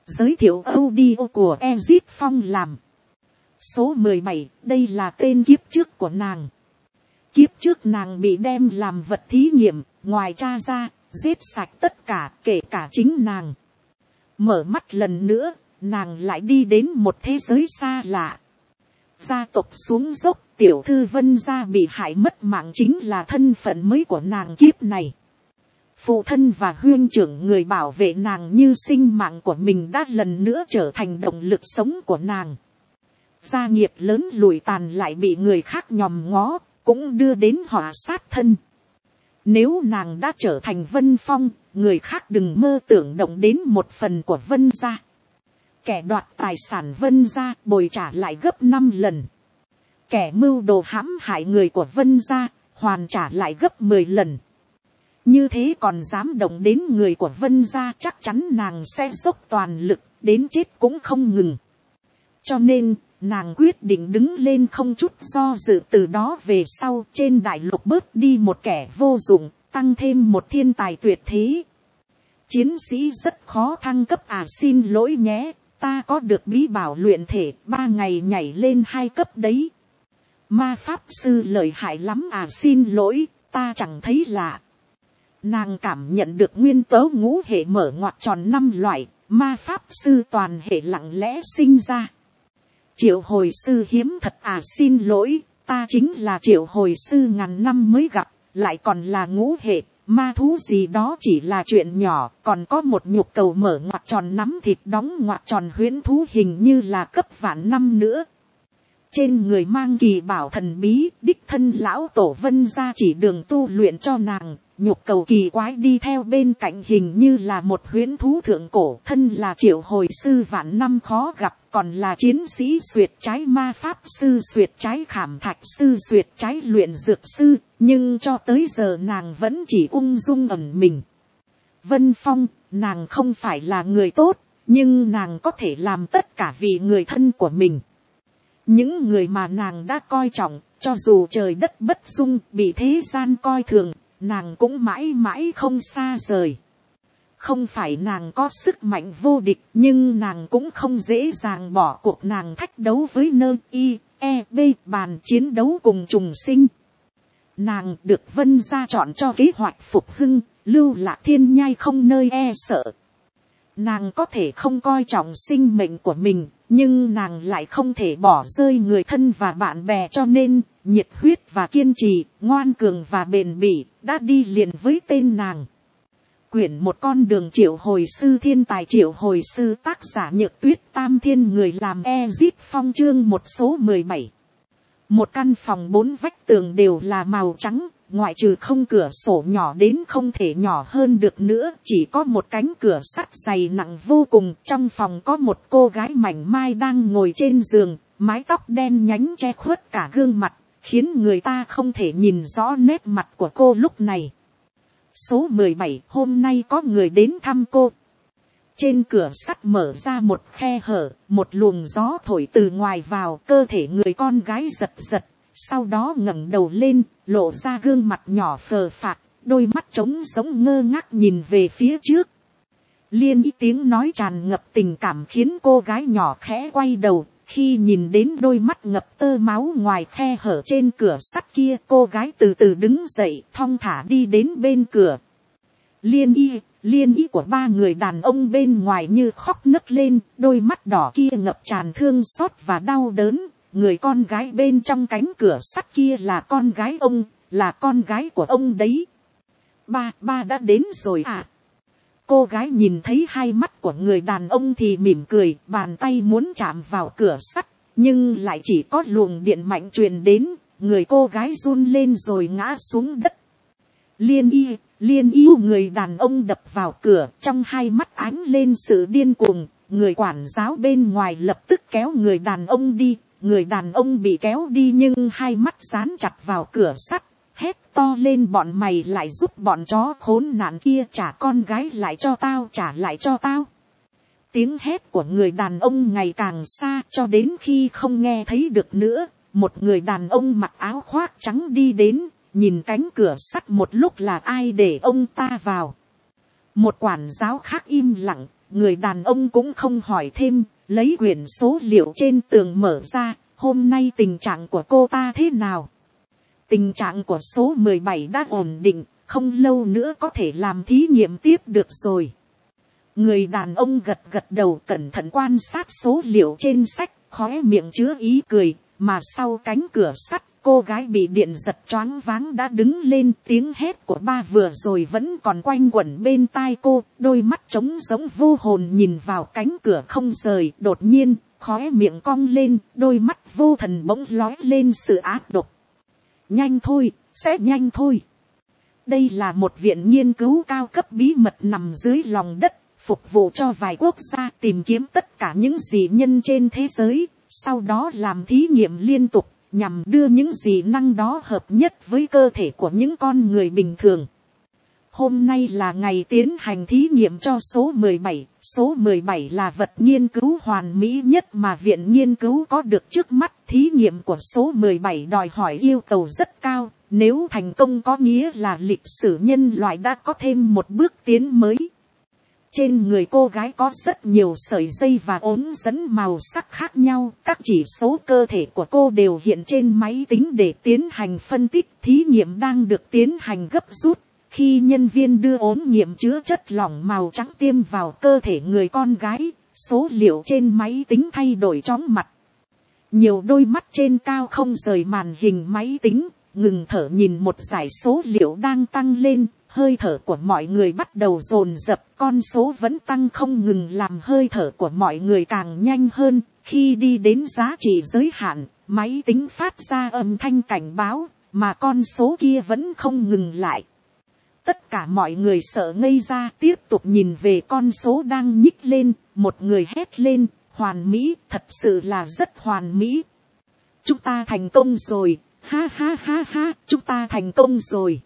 Giới thiệu audio của Ezit Phong làm. Số 17, đây là tên kiếp trước của nàng. Kiếp trước nàng bị đem làm vật thí nghiệm, ngoài cha ra, giết sạch tất cả, kể cả chính nàng. Mở mắt lần nữa, nàng lại đi đến một thế giới xa lạ. Gia tộc xuống dốc, tiểu thư Vân gia bị hại mất mạng chính là thân phận mới của nàng kiếp này. Phụ thân và huynh trưởng người bảo vệ nàng như sinh mạng của mình đã lần nữa trở thành động lực sống của nàng. Gia nghiệp lớn lụi tàn lại bị người khác nhòm ngó, cũng đưa đến họa sát thân. Nếu nàng đã trở thành Vân Phong, người khác đừng mơ tưởng động đến một phần của Vân gia. Kẻ đoạt tài sản Vân gia bồi trả lại gấp 5 lần. Kẻ mưu đồ hãm hại người của Vân gia, hoàn trả lại gấp 10 lần. Như thế còn dám động đến người của Vân gia, chắc chắn nàng sẽ dốc toàn lực, đến chết cũng không ngừng. Cho nên, nàng quyết định đứng lên không chút do dự, từ đó về sau trên đại lục bớt đi một kẻ vô dụng, tăng thêm một thiên tài tuyệt thế. Chiến sĩ rất khó thăng cấp à, xin lỗi nhé, ta có được bí bảo luyện thể, 3 ngày nhảy lên 2 cấp đấy. Ma pháp sư lợi hại lắm à, xin lỗi, ta chẳng thấy lạ. Nàng cảm nhận được nguyên tố ngũ hệ mở ngoặc tròn 5 loại, ma pháp sư toàn hệ lặng lẽ sinh ra. Triệu hồi sư hiếm thật à, xin lỗi, ta chính là triệu hồi sư ngàn năm mới gặp, lại còn là ngũ hệ, ma thú gì đó chỉ là chuyện nhỏ, còn có một nhục cầu mở ngoặc tròn nắm thịt đóng ngoặc tròn huyễn thú hình như là cấp vạn năm nữa. Trên người mang kỳ bảo thần bí, đích thân lão tổ Vân gia chỉ đường tu luyện cho nàng, nhục cầu kỳ quái đi theo bên cạnh hình như là một huyễn thú thượng cổ, thân là triệu hồi sư vạn năm khó gặp, còn là chiến sĩ xuyệt trái ma pháp sư, xuyệt trái khảm thạch sư, xuyệt trái luyện dược sư, nhưng cho tới giờ nàng vẫn chỉ ung dung ẩn mình. Vân Phong, nàng không phải là người tốt, nhưng nàng có thể làm tất cả vì người thân của mình. Những người mà nàng đã coi trọng, cho dù trời đất bất dung, bị thế gian coi thường, nàng cũng mãi mãi không xa rời. Không phải nàng có sức mạnh vô địch, nhưng nàng cũng không dễ dàng bỏ cuộc, nàng thách đấu với nơi IEB bàn chiến đấu cùng trùng sinh. Nàng được Vân gia chọn cho kế hoạch phục hưng, lưu lạc thiên nhai không nơi e sợ. Nàng có thể không coi trọng sinh mệnh của mình, nhưng nàng lại không thể bỏ rơi người thân và bạn bè, cho nên nhiệt huyết và kiên trì, ngoan cường và bền bỉ đã đi liền với tên nàng. Quyển một con đường triệu hồi sư, thiên tài triệu hồi sư, tác giả Nhược Tuyết, Tam Thiên, người làm Ezit Phong, chương một số 17. Một căn phòng 4 vách tường đều là màu trắng, ngoại trừ không cửa sổ nhỏ đến không thể nhỏ hơn được nữa, chỉ có một cánh cửa sắt dày nặng vô cùng. Trong phòng có một cô gái mảnh mai đang ngồi trên giường, mái tóc đen nhánh che khuất cả gương mặt, khiến người ta không thể nhìn rõ nét mặt của cô lúc này. Số 17, hôm nay có người đến thăm cô. Trên cửa sắt mở ra một khe hở, một luồng gió thổi từ ngoài vào, cơ thể người con gái giật giật, sau đó ngẩng đầu lên, lộ ra gương mặt nhỏ phờ phạc, đôi mắt trống giống ngơ ngác nhìn về phía trước. Liên ý tiếng nói tràn ngập tình cảm khiến cô gái nhỏ khẽ quay đầu, khi nhìn đến đôi mắt ngập tơ máu ngoài khe hở trên cửa sắt kia, cô gái từ từ đứng dậy, thong thả đi đến bên cửa. Liên ý của 3 người đàn ông bên ngoài như khóc nấc lên, đôi mắt đỏ kia ngập tràn thương xót và đau đớn. Người con gái bên trong cánh cửa sắt kia là con gái ông, là con gái của ông đấy. Ba đã đến rồi à? Cô gái nhìn thấy hai mắt của người đàn ông thì mỉm cười, bàn tay muốn chạm vào cửa sắt, nhưng lại chỉ có luồng điện mạnh truyền đến, người cô gái run lên rồi ngã xuống đất. Liên y người đàn ông đập vào cửa, trong hai mắt ánh lên sự điên cuồng, người quản giáo bên ngoài lập tức kéo người đàn ông đi. Người đàn ông bị kéo đi nhưng hai mắt dán chặt vào cửa sắt, hét to lên, bọn mày lại giúp bọn chó khốn nạn kia, trả con gái lại cho tao, trả lại cho tao. Tiếng hét của người đàn ông ngày càng xa, cho đến khi không nghe thấy được nữa, một người đàn ông mặc áo khoác trắng đi đến, nhìn cánh cửa sắt một lúc là ai để ông ta vào. Một quản giáo khác im lặng, người đàn ông cũng không hỏi thêm, lấy quyển số liệu trên tường mở ra, hôm nay tình trạng của cô ta thế nào. Tình trạng của số 17 đã ổn định, không lâu nữa có thể làm thí nghiệm tiếp được rồi. Người đàn ông gật gật đầu, cẩn thận quan sát số liệu trên sách, khóe miệng chứa ý cười, mà sau cánh cửa sắt, cô gái bị điện giật choáng váng đã đứng lên. Tiếng hét của ba vừa rồi vẫn còn quanh quẩn bên tai cô, đôi mắt trống rỗng vô hồn nhìn vào cánh cửa không rời. Đột nhiên, khóe miệng cong lên, đôi mắt vô thần bỗng lói lên sự ác độc. Nhanh thôi, sẽ nhanh thôi. Đây là một viện nghiên cứu cao cấp bí mật nằm dưới lòng đất, phục vụ cho vài quốc gia tìm kiếm tất cả những dị nhân trên thế giới, sau đó làm thí nghiệm liên tục, nhằm đưa những dị năng đó hợp nhất với cơ thể của những con người bình thường. Hôm nay là ngày tiến hành thí nghiệm cho số 17. Số 17 là vật nghiên cứu hoàn mỹ nhất mà viện nghiên cứu có được trước mắt. Thí nghiệm của số 17 đòi hỏi yêu cầu rất cao. Nếu thành công có nghĩa là lịch sử nhân loại đã có thêm một bước tiến mới. Trên người cô gái có rất nhiều sợi dây và ống dẫn màu sắc khác nhau. Các chỉ số cơ thể của cô đều hiện trên máy tính để tiến hành phân tích. Thí nghiệm đang được tiến hành gấp rút. Khi nhân viên đưa ống nghiệm chứa chất lỏng màu trắng tiêm vào cơ thể người con gái, số liệu trên máy tính thay đổi chóng mặt. Nhiều đôi mắt trên cao không rời màn hình máy tính, ngừng thở nhìn một dải số liệu đang tăng lên. Hơi thở của mọi người bắt đầu dồn dập, con số vẫn tăng không ngừng làm hơi thở của mọi người càng nhanh hơn. Khi đi đến giá trị giới hạn, máy tính phát ra âm thanh cảnh báo, mà con số kia vẫn không ngừng lại. Tất cả mọi người sợ ngây ra, tiếp tục nhìn về con số đang nhích lên. Một người hét lên, hoàn mỹ, thật sự là rất hoàn mỹ. Chúng ta thành công rồi, ha ha ha ha, chúng ta thành công rồi.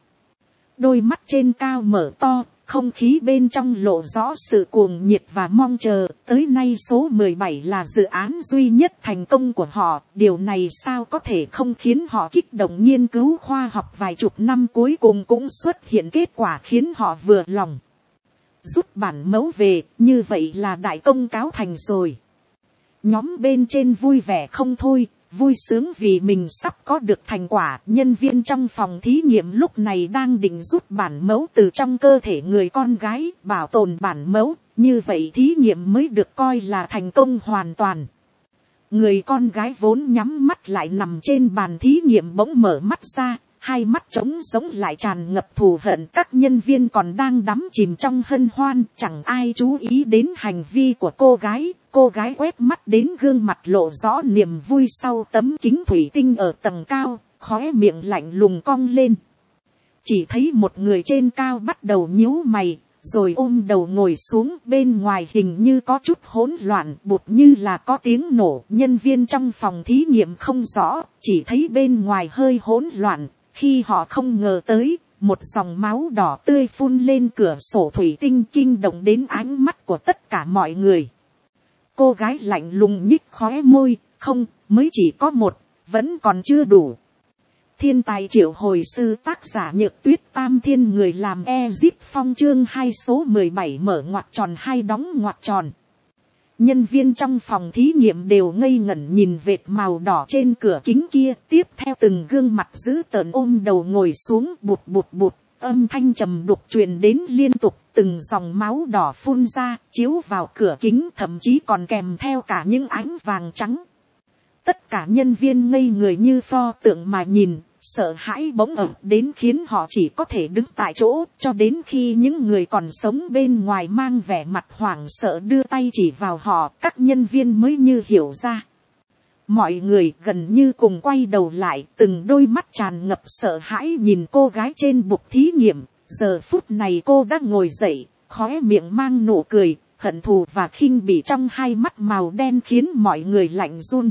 Đôi mắt trên cao mở to, không khí bên trong lộ rõ sự cuồng nhiệt và mong chờ. Tới nay số 17 là dự án duy nhất thành công của họ. Điều này sao có thể không khiến họ kích động. Nghiên cứu khoa học vài chục năm cuối cùng cũng xuất hiện kết quả khiến họ vừa lòng. Rút bản mẫu về, như vậy là đại công cáo thành rồi. Nhóm bên trên vui vẻ không thôi. Vui sướng vì mình sắp có được thành quả. Nhân viên trong phòng thí nghiệm lúc này đang định rút bản mẫu từ trong cơ thể người con gái, bảo tồn bản mẫu, như vậy thí nghiệm mới được coi là thành công hoàn toàn. Người con gái vốn nhắm mắt lại nằm trên bàn thí nghiệm bỗng mở mắt ra, hai mắt trống sống lại tràn ngập thù hận. Các nhân viên còn đang đắm chìm trong hân hoan, chẳng ai chú ý đến hành vi của cô gái. Cô gái quét mắt đến gương mặt lộ rõ niềm vui sau tấm kính thủy tinh ở tầng cao, khóe miệng lạnh lùng cong lên. Chỉ thấy một người trên cao bắt đầu nhíu mày, rồi ôm đầu ngồi xuống. Bên ngoài hình như có chút hỗn loạn, bụt như là có tiếng nổ. Nhân viên trong phòng thí nghiệm không rõ, chỉ thấy bên ngoài hơi hỗn loạn. Khi họ không ngờ tới, một dòng máu đỏ tươi phun lên cửa sổ thủy tinh, kinh động đến ánh mắt của tất cả mọi người. Cô gái lạnh lùng nhích khóe môi, không, mới chỉ có một, vẫn còn chưa đủ. Thiên tài triệu hồi sư tác giả Nhược Tuyết Tam Thiên, người làm Ezip Phong, chương 2 số 17 mở ngoặc tròn 2 đóng ngoặc tròn. Nhân viên trong phòng thí nghiệm đều ngây ngẩn nhìn vệt màu đỏ trên cửa kính kia, tiếp theo từng gương mặt dữ tợn ôm đầu ngồi xuống. Bụt bụt bụt, âm thanh trầm đục truyền đến liên tục, từng dòng máu đỏ phun ra, chiếu vào cửa kính, thậm chí còn kèm theo cả những ánh vàng trắng. Tất cả nhân viên ngây người như pho tượng mà nhìn, sợ hãi bỗng ập đến khiến họ chỉ có thể đứng tại chỗ, cho đến khi những người còn sống bên ngoài mang vẻ mặt hoảng sợ đưa tay chỉ vào họ, các nhân viên mới như hiểu ra. Mọi người gần như cùng quay đầu lại, từng đôi mắt tràn ngập sợ hãi nhìn cô gái trên bục thí nghiệm. Giờ phút này cô đã ngồi dậy, khóe miệng mang nụ cười, hận thù và khinh bỉ trong hai mắt màu đen khiến mọi người lạnh run.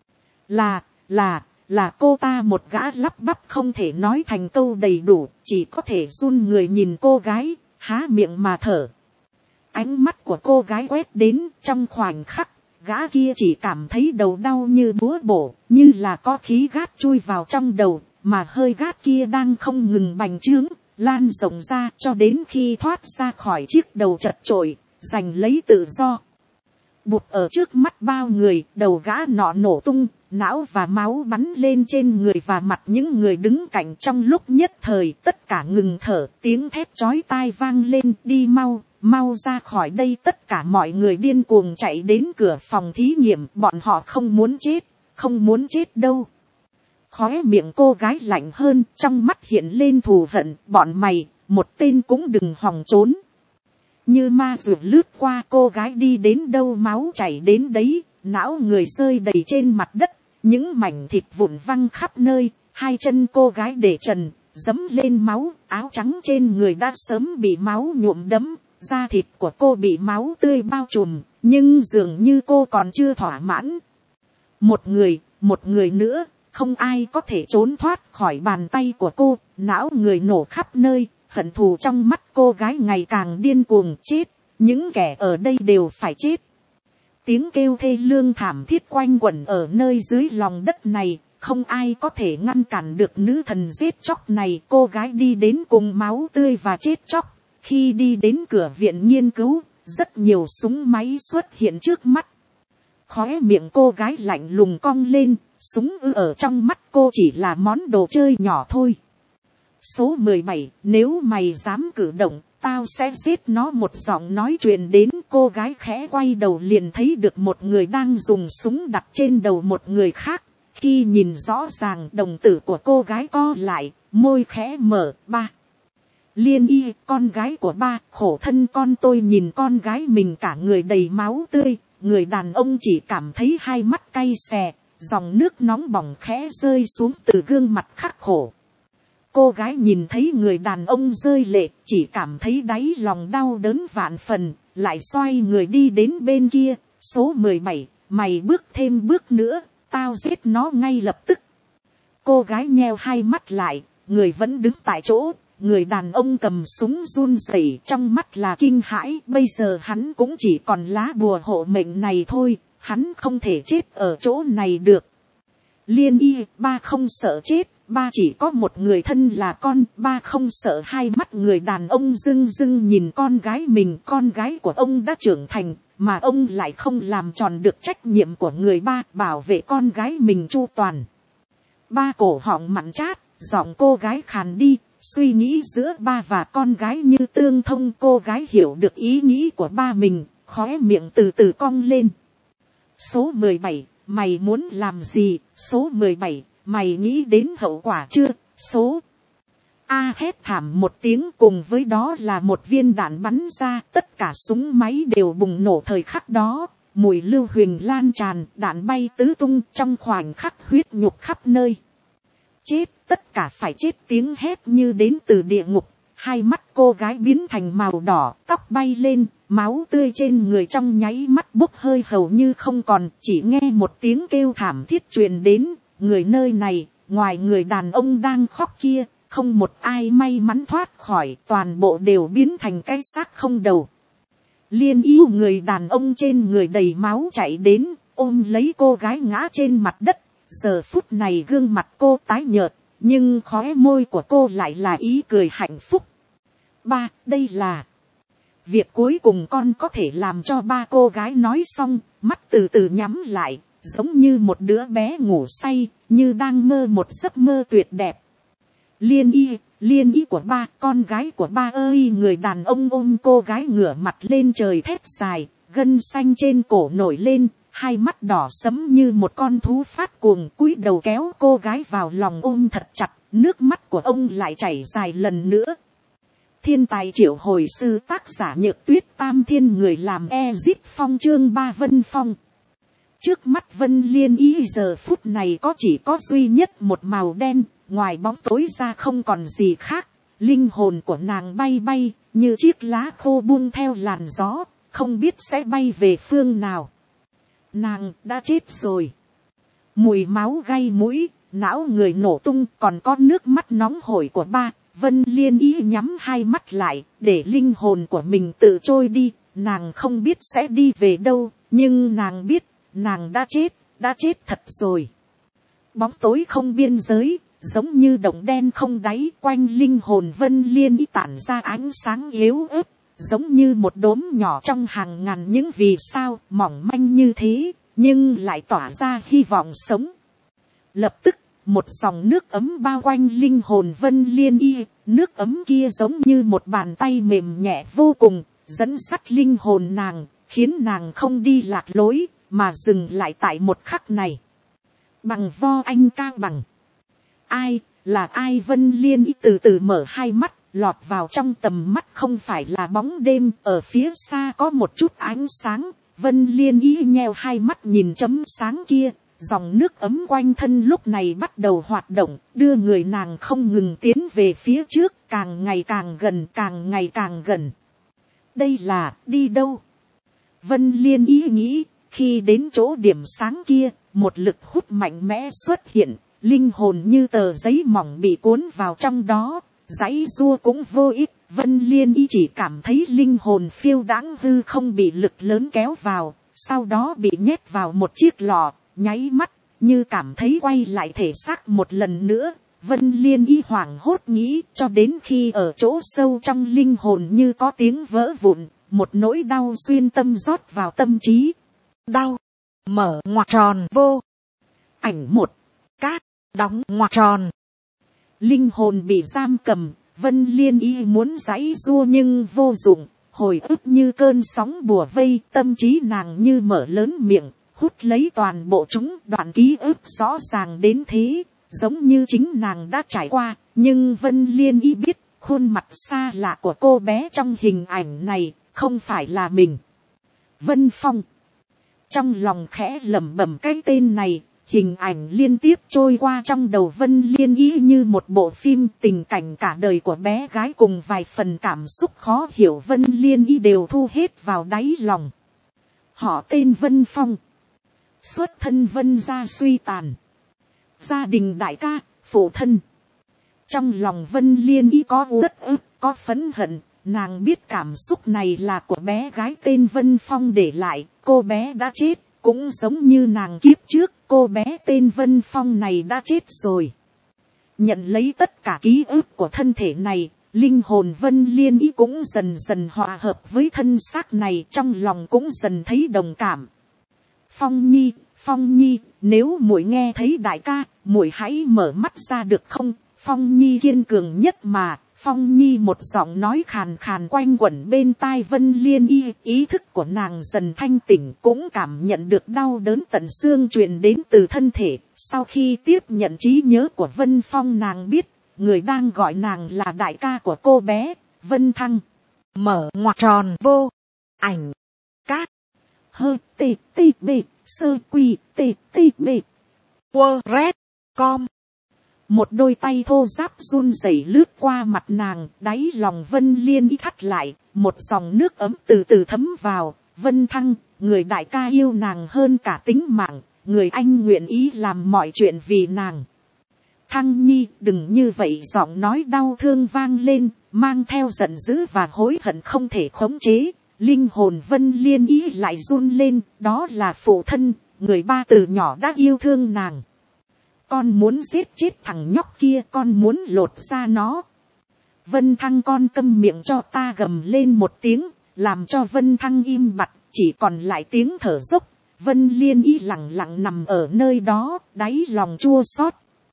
Là cô ta. Một gã lắp bắp không thể nói thành câu đầy đủ, chỉ có thể run người nhìn cô gái, há miệng mà thở. Ánh mắt của cô gái quét đến, trong khoảnh khắc, gã kia chỉ cảm thấy đầu đau như búa bổ, như là có khí gát chui vào trong đầu, mà hơi gát kia đang không ngừng bành trướng, lan rộng ra cho đến khi thoát ra khỏi chiếc đầu chật chội, giành lấy tự do. Bụt ở trước mắt bao người, đầu gã nọ nổ tung, não và máu bắn lên trên người và mặt những người đứng cạnh. Trong lúc nhất thời tất cả ngừng thở, tiếng thét chói tai vang lên, đi mau, mau ra khỏi đây. Tất cả mọi người điên cuồng chạy đến cửa phòng thí nghiệm, bọn họ không muốn chết, không muốn chết đâu. Khóe miệng cô gái lạnh hơn, trong mắt hiện lên thù hận, bọn mày, một tên cũng đừng hòng trốn. Như ma ruột lướt qua, cô gái đi đến đâu máu chảy đến đấy, não người rơi đầy trên mặt đất, những mảnh thịt vụn văng khắp nơi, hai chân cô gái để trần, dẫm lên máu, áo trắng trên người đã sớm bị máu nhuộm đẫm, da thịt của cô bị máu tươi bao trùm, nhưng dường như cô còn chưa thỏa mãn. Một người nữa, không ai có thể trốn thoát khỏi bàn tay của cô, não người nổ khắp nơi. Hận thù trong mắt cô gái ngày càng điên cuồng. Chết, những kẻ ở đây đều phải chết. Tiếng kêu thê lương thảm thiết quanh quẩn ở nơi dưới lòng đất này, không ai có thể ngăn cản được nữ thần giết chóc này. Cô gái đi đến cùng máu tươi và chết chóc. Khi đi đến cửa viện nghiên cứu, rất nhiều súng máy xuất hiện trước mắt. Khóe miệng cô gái lạnh lùng cong lên, súng ở trong mắt cô chỉ là món đồ chơi nhỏ thôi. Số 17, nếu mày dám cử động, tao sẽ giết nó. Một giọng nói truyền đến, cô gái khẽ quay đầu liền thấy được một người đang dùng súng đặt trên đầu một người khác. Khi nhìn rõ ràng, đồng tử của cô gái co lại, môi khẽ mở. Ba, Liên Y, con gái của ba, khổ thân con tôi. Nhìn con gái mình cả người đầy máu tươi, người đàn ông chỉ cảm thấy hai mắt cay xè, dòng nước nóng bỏng khẽ rơi xuống từ gương mặt khắc khổ. Cô gái nhìn thấy người đàn ông rơi lệ, chỉ cảm thấy đáy lòng đau đớn vạn phần, lại xoay người đi đến bên kia. Số 17, mày bước thêm bước nữa, tao giết nó ngay lập tức. Cô gái nheo hai mắt lại, người vẫn đứng tại chỗ. Người đàn ông cầm súng run rẩy, trong mắt là kinh hãi. Bây giờ hắn cũng chỉ còn lá bùa hộ mệnh này thôi, hắn không thể chết ở chỗ này được. Liên Y, ba không sợ chết, ba chỉ có một người thân là con, ba không sợ. Hai mắt người đàn ông rưng rưng nhìn con gái mình. Con gái của ông đã trưởng thành, mà ông lại không làm tròn được trách nhiệm của người ba, bảo vệ con gái mình chu toàn. Ba cổ họng mặn chát, giọng cô gái khàn đi. Suy nghĩ giữa ba và con gái như tương thông. Cô gái hiểu được ý nghĩ của ba mình, khóe miệng từ từ cong lên. Số 17, mày muốn làm gì? Số 17, mày nghĩ đến hậu quả chưa? Số A hét thảm một tiếng, cùng với đó là một viên đạn bắn ra. Tất cả súng máy đều bùng nổ thời khắc đó. Mùi lưu huỳnh lan tràn, đạn bay tứ tung, trong khoảnh khắc huyết nhục khắp nơi. Chết, tất cả phải chết. Tiếng hét như đến từ địa ngục. Hai mắt cô gái biến thành màu đỏ, tóc bay lên, máu tươi trên người trong nháy mắt bốc hơi hầu như không còn. Chỉ nghe một tiếng kêu thảm thiết truyền đến. Người nơi này, ngoài người đàn ông đang khóc kia, không một ai may mắn thoát khỏi, toàn bộ đều biến thành cái xác không đầu. Liên yêu người đàn ông trên người đầy máu chạy đến, ôm lấy cô gái ngã trên mặt đất. Giờ phút này gương mặt cô tái nhợt, nhưng khóe môi của cô lại là ý cười hạnh phúc. Ba, đây là việc cuối cùng con có thể làm cho ba. Cô gái nói xong, mắt từ từ nhắm lại, giống như một đứa bé ngủ say, như đang mơ một giấc mơ tuyệt đẹp. Liên Y của ba, con gái của ba ơi. Người đàn ông ôm cô gái ngửa mặt lên trời thét dài, gân xanh trên cổ nổi lên, hai mắt đỏ sẫm như một con thú phát cuồng, cúi đầu kéo cô gái vào lòng ôm thật chặt. Nước mắt của ông lại chảy dài lần nữa. Thiên tài triệu hồi sư, tác giả Nhược Tuyết, Tam Thiên, người làm Ezip Phong. Chương 3, Vân Phong. Trước mắt Vân Liên Y giờ phút này chỉ có duy nhất một màu đen, ngoài bóng tối ra không còn gì khác. Linh hồn của nàng bay bay, như chiếc lá khô buông theo làn gió, không biết sẽ bay về phương nào. Nàng đã chết rồi. Mùi máu gay mũi, não người nổ tung, còn có nước mắt nóng hổi của ba. Vân Liên Y nhắm hai mắt lại, để linh hồn của mình tự trôi đi. Nàng không biết sẽ đi về đâu, nhưng nàng biết, nàng đã chết thật rồi. Bóng tối không biên giới, giống như động đen không đáy, quanh linh hồn Vân Liên Y tản ra ánh sáng yếu ớt. giống như một đốm nhỏ trong hàng ngàn những vì sao mỏng manh như thế, nhưng lại tỏa ra hy vọng sống. Lập tức, một dòng nước ấm bao quanh linh hồn Vân Liên Y, nước ấm kia giống như một bàn tay mềm nhẹ vô cùng, dẫn dắt linh hồn nàng, khiến nàng không đi lạc lối, mà dừng lại tại một khắc này. Bằng vo anh ca bằng. Ai, là ai? Vân Liên Y từ từ mở hai mắt, lọt vào trong tầm mắt không phải là bóng đêm, ở phía xa có một chút ánh sáng. Vân Liên Y nheo hai mắt nhìn chấm sáng kia, dòng nước ấm quanh thân lúc này bắt đầu hoạt động, đưa người nàng không ngừng tiến về phía trước, càng ngày càng gần, càng ngày càng gần. Đây là đi đâu? Vân Liên Y nghĩ, khi đến chỗ điểm sáng kia, một lực hút mạnh mẽ xuất hiện, linh hồn như tờ giấy mỏng bị cuốn vào trong đó, giãy giụa cũng vô ích. Vân Liên Y chỉ cảm thấy linh hồn phiêu đãng hư không bị lực lớn kéo vào, sau đó bị nhét vào một chiếc lọ, nháy mắt, như cảm thấy quay lại thể xác một lần nữa. Vân Liên Y hoảng hốt nghĩ, cho đến khi ở chỗ sâu trong linh hồn như có tiếng vỡ vụn, một nỗi đau xuyên tâm rót vào tâm trí. Đau, mở ngoặc tròn vô. Ảnh một, cát, đóng ngoặc tròn. Linh hồn bị giam cầm, Vân Liên Y muốn giãy giụa nhưng vô dụng, hồi ức như cơn sóng bùa vây, tâm trí nàng như mở lớn miệng, hút lấy toàn bộ chúng. Đoạn ký ức rõ ràng đến thế, giống như chính nàng đã trải qua, nhưng Vân Liên Y biết, khuôn mặt xa lạ của cô bé trong hình ảnh này, không phải là mình. Vân Phong. Trong lòng khẽ lẩm bẩm cái tên này, hình ảnh liên tiếp trôi qua trong đầu Vân Liên Y như một bộ phim, tình cảnh cả đời của bé gái cùng vài phần cảm xúc khó hiểu Vân Liên Y đều thu hết vào đáy lòng. Họ tên Vân Phong. Xuất thân Vân gia suy tàn. Gia đình đại ca, phụ thân. Trong lòng Vân Liên Y có uất ức, có phẫn hận. Nàng biết cảm xúc này là của bé gái tên Vân Phong để lại. Cô bé đã chết, cũng giống như nàng kiếp trước, cô bé tên Vân Phong này đã chết rồi. Nhận lấy tất cả ký ức của thân thể này, linh hồn Vân Liên Y cũng dần dần hòa hợp với thân xác này, trong lòng cũng dần thấy đồng cảm. Phong Nhi, nếu muội nghe thấy đại ca, muội hãy mở mắt ra được không? Phong Nhi kiên cường nhất mà. Phong Nhi một giọng nói khàn khàn quanh quẩn bên tai Vân Liên Y, ý thức của nàng dần thanh tỉnh, cũng cảm nhận được đau đớn tận xương truyền đến từ thân thể. Sau khi tiếp nhận trí nhớ của Vân Phong, nàng biết, người đang gọi nàng là đại ca của cô bé, Vân Thăng. Mở ngoặc tròn vô. Ảnh. Cát. Hơ tê tê bê. Sơ quy tê tê bê. Quơ rét. Com. Một đôi tay thô ráp run rẩy lướt qua mặt nàng, đáy lòng Vân Liên Y thắt lại, một dòng nước ấm từ từ thấm vào. Vân Thăng, người đại ca yêu nàng hơn cả tính mạng, người anh nguyện ý làm mọi chuyện vì nàng. Thăng Nhi, đừng như vậy. Giọng nói đau thương vang lên, mang theo giận dữ và hối hận không thể khống chế. Linh hồn Vân Liên Y lại run lên, đó là phụ thân, người ba từ nhỏ đã yêu thương nàng. Con muốn giết chết thằng nhóc kia, con muốn lột ra nó. Vân Thăng, con câm miệng cho ta, gầm lên một tiếng, làm cho Vân Thăng im bặt, chỉ còn lại tiếng thở dốc. Vân Liên Y lặng lặng nằm ở nơi đó, đáy lòng chua xót.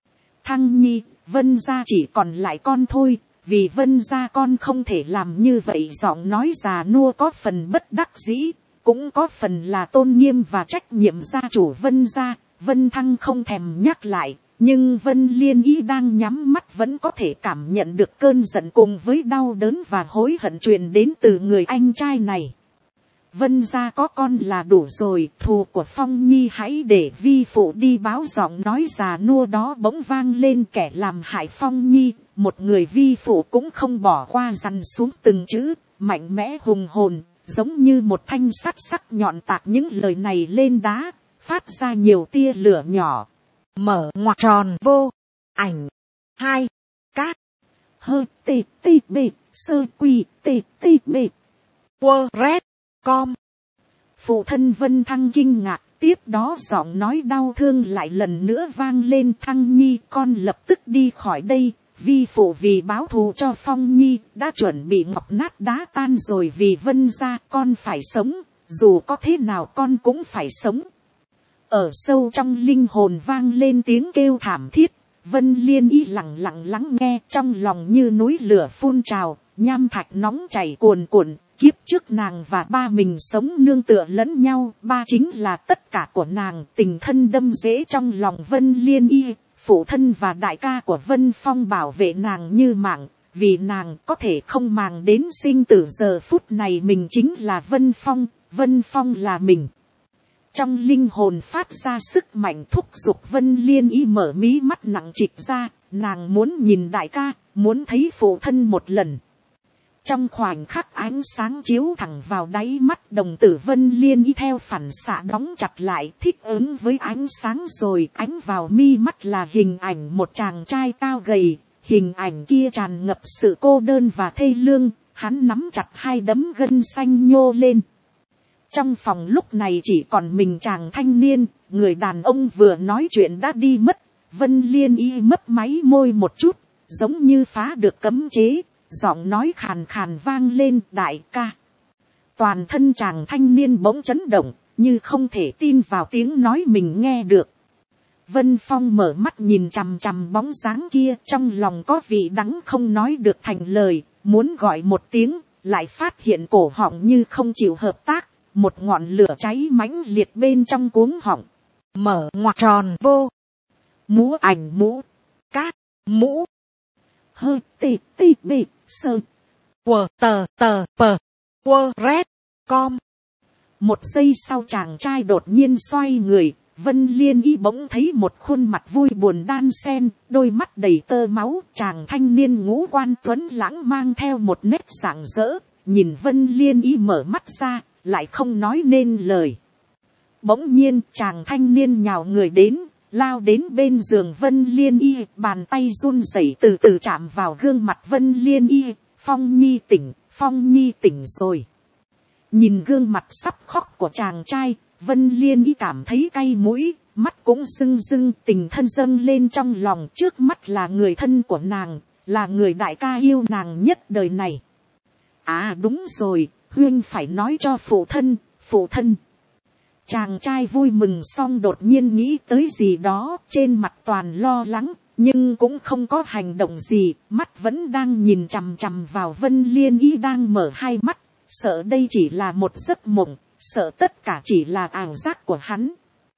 Thăng Nhi, Vân gia chỉ còn lại con thôi, vì Vân gia con không thể làm như vậy. Giọng nói già nua có phần bất đắc dĩ, cũng có phần là tôn nghiêm và trách nhiệm gia chủ Vân gia. Vân Thăng không thèm nhắc lại, nhưng Vân Liên Y đang nhắm mắt vẫn có thể cảm nhận được cơn giận cùng với đau đớn và hối hận truyền đến từ người anh trai này. Vân gia có con là đủ rồi, thù của Phong Nhi hãy để vi phụ đi báo. Giọng nói già nua đó bỗng vang lên, kẻ làm hại Phong Nhi, một người vi phụ cũng không bỏ qua, dằn xuống từng chữ, mạnh mẽ hùng hồn, giống như một thanh sắt sắc nhọn tạc những lời này lên đá, phát ra nhiều tia lửa nhỏ. Mở ngoặc tròn vô. Ảnh. 2. Cát. Hơ tê tê bê. Sơ quy tê tê bê. Quơ rét. Com. Phụ thân Vân Thăng kinh ngạc, tiếp đó giọng nói đau thương lại lần nữa vang lên. Thăng Nhi, con lập tức đi khỏi đây, vi phụ vì báo thù cho Phong Nhi đã chuẩn bị ngọc nát đá tan rồi, vì Vân gia con phải sống, dù có thế nào con cũng phải sống. Ở sâu trong linh hồn vang lên tiếng kêu thảm thiết. Vân Liên Y lặng lặng lắng nghe, trong lòng như núi lửa phun trào, nham thạch nóng chảy cuồn cuộn. Kiếp trước nàng và ba mình sống nương tựa lẫn nhau, ba chính là tất cả của nàng. Tình thân đâm rễ trong lòng Vân Liên Y, phụ thân và đại ca của Vân Phong bảo vệ nàng như mạng, vì nàng có thể không màng đến sinh tử. Giờ phút này mình chính là Vân Phong, Vân Phong là mình. Trong linh hồn phát ra sức mạnh thúc giục Vân Liên Y mở mí mắt nặng trịch ra, nàng muốn nhìn đại ca, muốn thấy phụ thân một lần. Trong khoảnh khắc ánh sáng chiếu thẳng vào đáy mắt, đồng tử Vân Liên Y theo phản xạ đóng chặt lại, thích ứng với ánh sáng rồi. Ánh vào mi mắt là hình ảnh một chàng trai cao gầy, hình ảnh kia tràn ngập sự cô đơn và thê lương, hắn nắm chặt hai đấm gân xanh nhô lên. Trong phòng lúc này chỉ còn mình chàng thanh niên, người đàn ông vừa nói chuyện đã đi mất. Vân Liên Y mấp máy môi một chút, giống như phá được cấm chế, giọng nói khàn khàn vang lên, đại ca. Toàn thân chàng thanh niên bỗng chấn động, như không thể tin vào tiếng nói mình nghe được. Vân Phong mở mắt nhìn chằm chằm bóng dáng kia, trong lòng có vị đắng không nói được thành lời, muốn gọi một tiếng, lại phát hiện cổ họng như không chịu hợp tác. Một ngọn lửa cháy mãnh liệt bên trong cuống họng. Mở ngoặc tròn vô. Múa ảnh mũ. Cát mũ. Hơi tì tì bì sơ. Quờ tờ tờ pờ. Quờ rét. Com. Một giây sau chàng trai đột nhiên xoay người. Vân Liên Y bỗng thấy một khuôn mặt vui buồn đan xen, đôi mắt đầy tơ máu. Chàng thanh niên ngũ quan tuấn lãng mang theo một nét rạng rỡ. Nhìn Vân Liên Y mở mắt ra, lại không nói nên lời. Bỗng nhiên chàng thanh niên nhào người đến, lao đến bên giường Vân Liên Y, bàn tay run rẩy từ từ chạm vào gương mặt Vân Liên Y. Phong Nhi tỉnh, Phong Nhi tỉnh rồi. Nhìn gương mặt sắp khóc của chàng trai, Vân Liên Y cảm thấy cay mũi, mắt cũng rưng rưng, tình thân dâng lên trong lòng. Trước mắt là người thân của nàng, là người đại ca yêu nàng nhất đời này. À đúng rồi, huynh phải nói cho phụ thân, phụ thân. Chàng trai vui mừng xong đột nhiên nghĩ tới gì đó, trên mặt toàn lo lắng, nhưng cũng không có hành động gì, mắt vẫn đang nhìn chằm chằm vào Vân Liên Y đang mở hai mắt, sợ đây chỉ là một giấc mộng, sợ tất cả chỉ là ảo giác của hắn.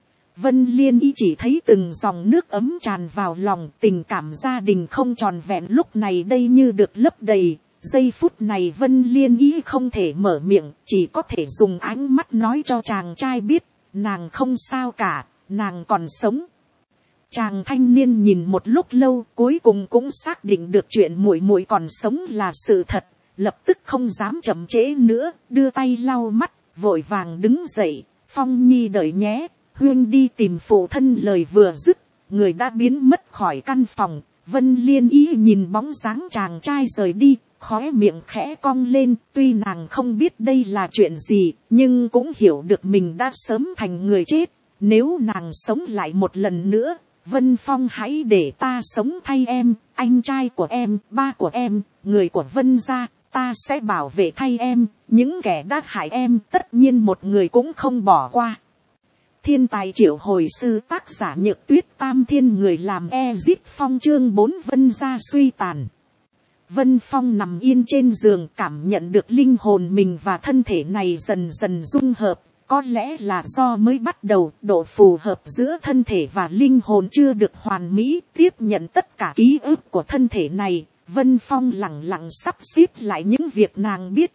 Vân Liên Y chỉ thấy từng dòng nước ấm tràn vào lòng, tình cảm gia đình không tròn vẹn lúc này đây như được lấp đầy. Giây phút này Vân Liên Y không thể mở miệng, chỉ có thể dùng ánh mắt nói cho chàng trai biết, nàng không sao cả, nàng còn sống. Chàng thanh niên nhìn một lúc lâu, cuối cùng cũng xác định được chuyện muội muội còn sống là sự thật, lập tức không dám chậm trễ nữa, đưa tay lau mắt, vội vàng đứng dậy. Phong Nhi đợi nhé, huynh đi tìm phụ thân. Lời vừa dứt, người đã biến mất khỏi căn phòng. Vân Liên Y nhìn bóng dáng chàng trai rời đi, khóe miệng khẽ cong lên, tuy nàng không biết đây là chuyện gì, nhưng cũng hiểu được mình đã sớm thành người chết. Nếu nàng sống lại một lần nữa, Vân Phong hãy để ta sống thay em, anh trai của em, ba của em, người của Vân gia, ta sẽ bảo vệ thay em, những kẻ đã hại em tất nhiên một người cũng không bỏ qua. Thiên tài triệu hồi sư, tác giả Nhược Tuyết, Tam Thiên, người làm Ezip Phong. Chương 4, Vân gia suy tàn. Vân Phong nằm yên trên giường, cảm nhận được linh hồn mình và thân thể này dần dần dung hợp. Có lẽ là do mới bắt đầu, độ phù hợp giữa thân thể và linh hồn chưa được hoàn mỹ. Tiếp nhận tất cả ký ức của thân thể này, Vân Phong lặng lặng sắp xếp lại những việc nàng biết.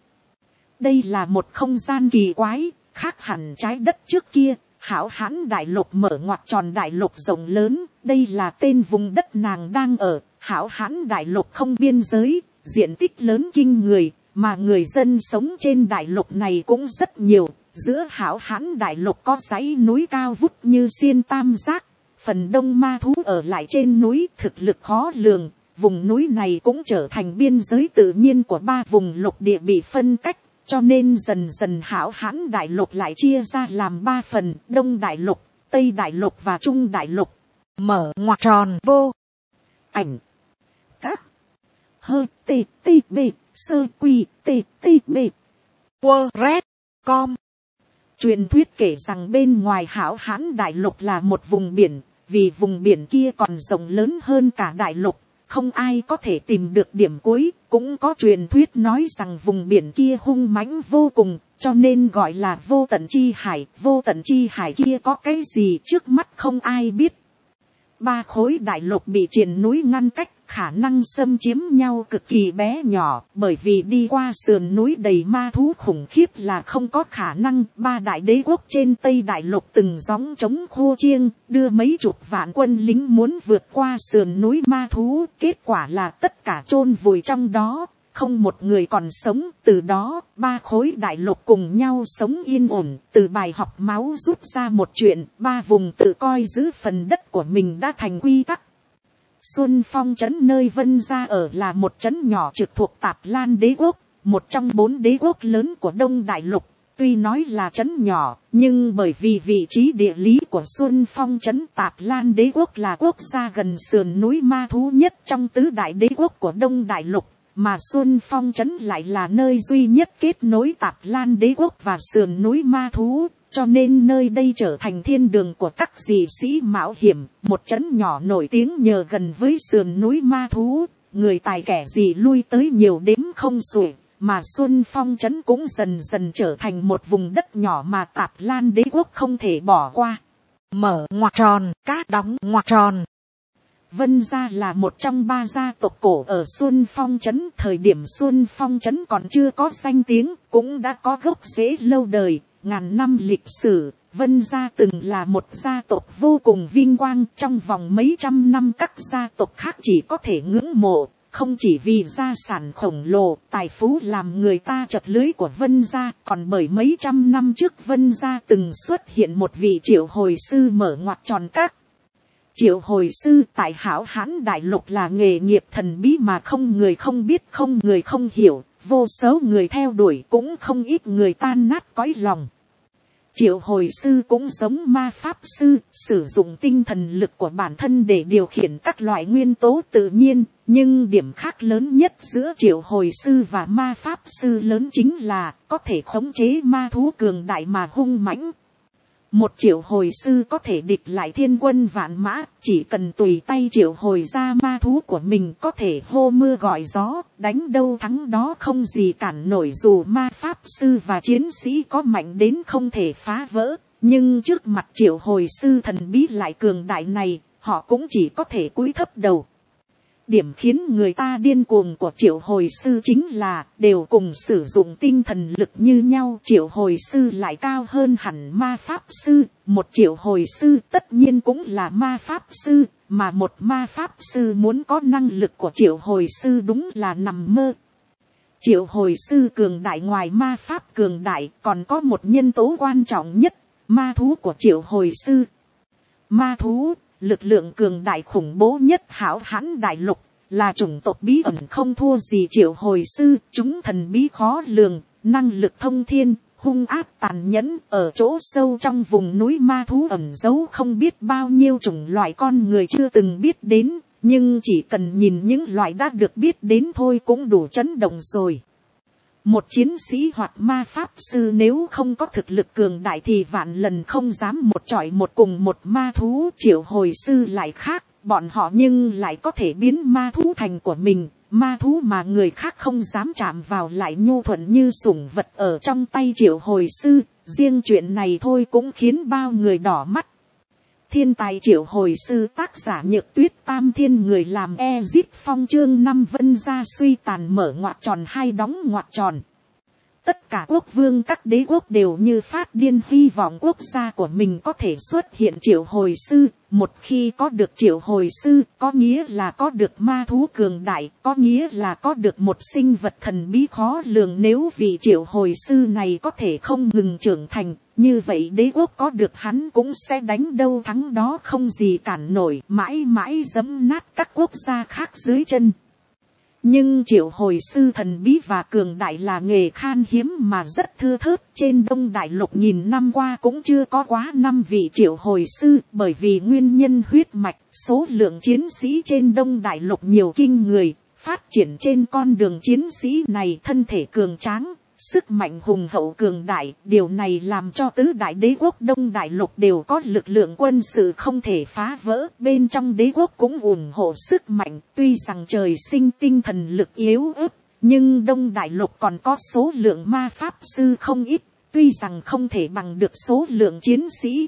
Đây là một không gian kỳ quái, khác hẳn trái đất trước kia. Hảo Hán đại lục mở ngoặc tròn đại lục rộng lớn, đây là tên vùng đất nàng đang ở. Hảo Hán đại lục không biên giới, diện tích lớn kinh người, mà người dân sống trên đại lục này cũng rất nhiều. Giữa Hảo Hán đại lục có dãy núi cao vút như xiên tam giác, phần đông ma thú ở lại trên núi, thực lực khó lường. Vùng núi này cũng trở thành biên giới tự nhiên của ba vùng lục địa bị phân cách, cho nên dần dần Hảo Hán đại lục lại chia ra làm 3 phần, Đông đại lục, Tây đại lục và Trung đại lục. Mở ngoặc tròn vô. Ảnh. Các. hơ tê tê bê sơ quy tê tê bê quơ rét com. Truyền thuyết kể rằng bên ngoài Hảo Hán đại lục là một vùng biển, vì vùng biển kia còn rộng lớn hơn cả đại lục, không ai có thể tìm được điểm cuối. Cũng có truyền thuyết nói rằng vùng biển kia hung mãnh vô cùng, cho nên gọi là vô tận chi hải. Vô tận chi hải kia có cái gì trước mắt không ai biết. 3 khối đại lục bị triền núi ngăn cách, khả năng xâm chiếm nhau cực kỳ bé nhỏ, bởi vì đi qua sườn núi đầy ma thú khủng khiếp là không có khả năng. 3 đại đế quốc trên Tây đại lục từng gióng chống khô chiêng, đưa mấy chục vạn quân lính muốn vượt qua sườn núi ma thú, kết quả là tất cả chôn vùi trong đó, không một người còn sống. Từ đó 3 khối đại lục cùng nhau sống yên ổn. Từ bài học máu rút ra một chuyện, 3 vùng tự coi giữ phần đất của mình đã thành quy tắc. Xuân Phong trấn nơi Vân gia ở là một trấn nhỏ trực thuộc Tạp Lan đế quốc, một trong 4 đế quốc lớn của Đông đại lục. Tuy nói là trấn nhỏ, nhưng bởi vì vị trí địa lý của Xuân Phong trấn, Tạp Lan đế quốc là quốc gia gần sườn núi ma thú nhất trong tứ đại đế quốc của Đông đại lục, mà Xuân Phong trấn lại là nơi duy nhất kết nối Tạp Lan đế quốc và sườn núi ma thú, cho nên nơi đây trở thành thiên đường của các dị sĩ mạo hiểm. Một trấn nhỏ nổi tiếng nhờ gần với sườn núi ma thú, người tài kẻ dị lui tới nhiều đếm không xuể, mà Xuân Phong trấn cũng dần dần trở thành một vùng đất nhỏ mà Tạp Lan đế quốc không thể bỏ qua. Mở ngoặc tròn, các đóng ngoặc tròn. Vân gia là một trong 3 gia tộc cổ ở Xuân Phong trấn. Thời điểm Xuân Phong trấn còn chưa có danh tiếng, cũng đã có gốc rễ lâu đời, ngàn năm lịch sử. Vân gia từng là một gia tộc vô cùng vinh quang, trong vòng mấy trăm năm các gia tộc khác chỉ có thể ngưỡng mộ, không chỉ vì gia sản khổng lồ, tài phú làm người ta chật lưới của Vân gia, còn bởi mấy trăm năm trước Vân gia từng xuất hiện một vị triệu hồi sư mở ngoặc tròn các. Triệu hồi sư tại Hảo Hán đại lục là nghề nghiệp thần bí mà không người không biết, không người không hiểu, vô số người theo đuổi, cũng không ít người tan nát cõi lòng. Triệu hồi sư cũng giống ma pháp sư, sử dụng tinh thần lực của bản thân để điều khiển các loại nguyên tố tự nhiên, nhưng điểm khác lớn nhất giữa triệu hồi sư và ma pháp sư lớn chính là có thể khống chế ma thú cường đại mà hung mãnh. Một triệu hồi sư có thể địch lại thiên quân vạn mã, chỉ cần tùy tay triệu hồi ra ma thú của mình, có thể hô mưa gọi gió, đánh đâu thắng đó, không gì cản nổi. Dù ma pháp sư và chiến sĩ có mạnh đến không thể phá vỡ, nhưng trước mặt triệu hồi sư thần bí lại cường đại này, họ cũng chỉ có thể cúi thấp đầu. Điểm khiến người ta điên cuồng của triệu hồi sư chính là đều cùng sử dụng tinh thần lực như nhau. Triệu hồi sư lại cao hơn hẳn ma pháp sư. Một triệu hồi sư tất nhiên cũng là ma pháp sư, mà một ma pháp sư muốn có năng lực của triệu hồi sư đúng là nằm mơ. Triệu hồi sư cường đại ngoài ma pháp cường đại còn có một nhân tố quan trọng nhất, ma thú của triệu hồi sư. Ma thú, lực lượng cường đại khủng bố nhất Hảo Hán đại lục, là chủng tộc bí ẩn không thua gì triệu hồi sư. Chúng thần bí khó lường, năng lực thông thiên, hung ác tàn nhẫn. Ở chỗ sâu trong vùng núi ma thú ẩn giấu không biết bao nhiêu chủng loại con người chưa từng biết đến, nhưng chỉ cần nhìn những loại đã được biết đến thôi cũng đủ chấn động rồi. Một chiến sĩ hoặc ma pháp sư nếu không có thực lực cường đại thì vạn lần không dám một chọi một cùng một ma thú. Triệu hồi sư lại khác, bọn họ nhưng lại có thể biến ma thú thành của mình. Ma thú mà người khác không dám chạm vào lại nhu thuận như sủng vật ở trong tay triệu hồi sư. Riêng chuyện này thôi cũng khiến bao người đỏ mắt. Thiên tài triệu hồi sư tác giả Nhược Tuyết Tam Thiên, người làm Ezip Phong. Chương 5 Vân gia suy tàn, mở ngoặc tròn hai đóng ngoặc tròn. Tất cả quốc vương các đế quốc đều như phát điên hy vọng quốc gia của mình có thể xuất hiện triệu hồi sư. Một khi có được triệu hồi sư, có nghĩa là có được ma thú cường đại, có nghĩa là có được một sinh vật thần bí khó lường. Nếu vị triệu hồi sư này có thể không ngừng trưởng thành, như vậy đế quốc có được hắn cũng sẽ đánh đâu thắng đó, không gì cản nổi, mãi mãi giẫm nát các quốc gia khác dưới chân. Nhưng triệu hồi sư thần bí và cường đại là nghề khan hiếm mà rất thưa thớt. Trên Đông đại lục nghìn năm qua cũng chưa có quá 5 vị triệu hồi sư, bởi vì nguyên nhân huyết mạch. Số lượng chiến sĩ trên Đông đại lục nhiều kinh người, Phát triển trên con đường chiến sĩ này thân thể cường tráng, sức mạnh hùng hậu cường đại, điều này làm cho tứ đại đế quốc Đông Đại Lục đều có lực lượng quân sự không thể phá vỡ. Bên trong đế quốc cũng ủng hộ sức mạnh, tuy rằng trời sinh tinh thần lực yếu ớt, nhưng Đông Đại Lục còn có số lượng ma pháp sư không ít, tuy rằng không thể bằng được số lượng chiến sĩ.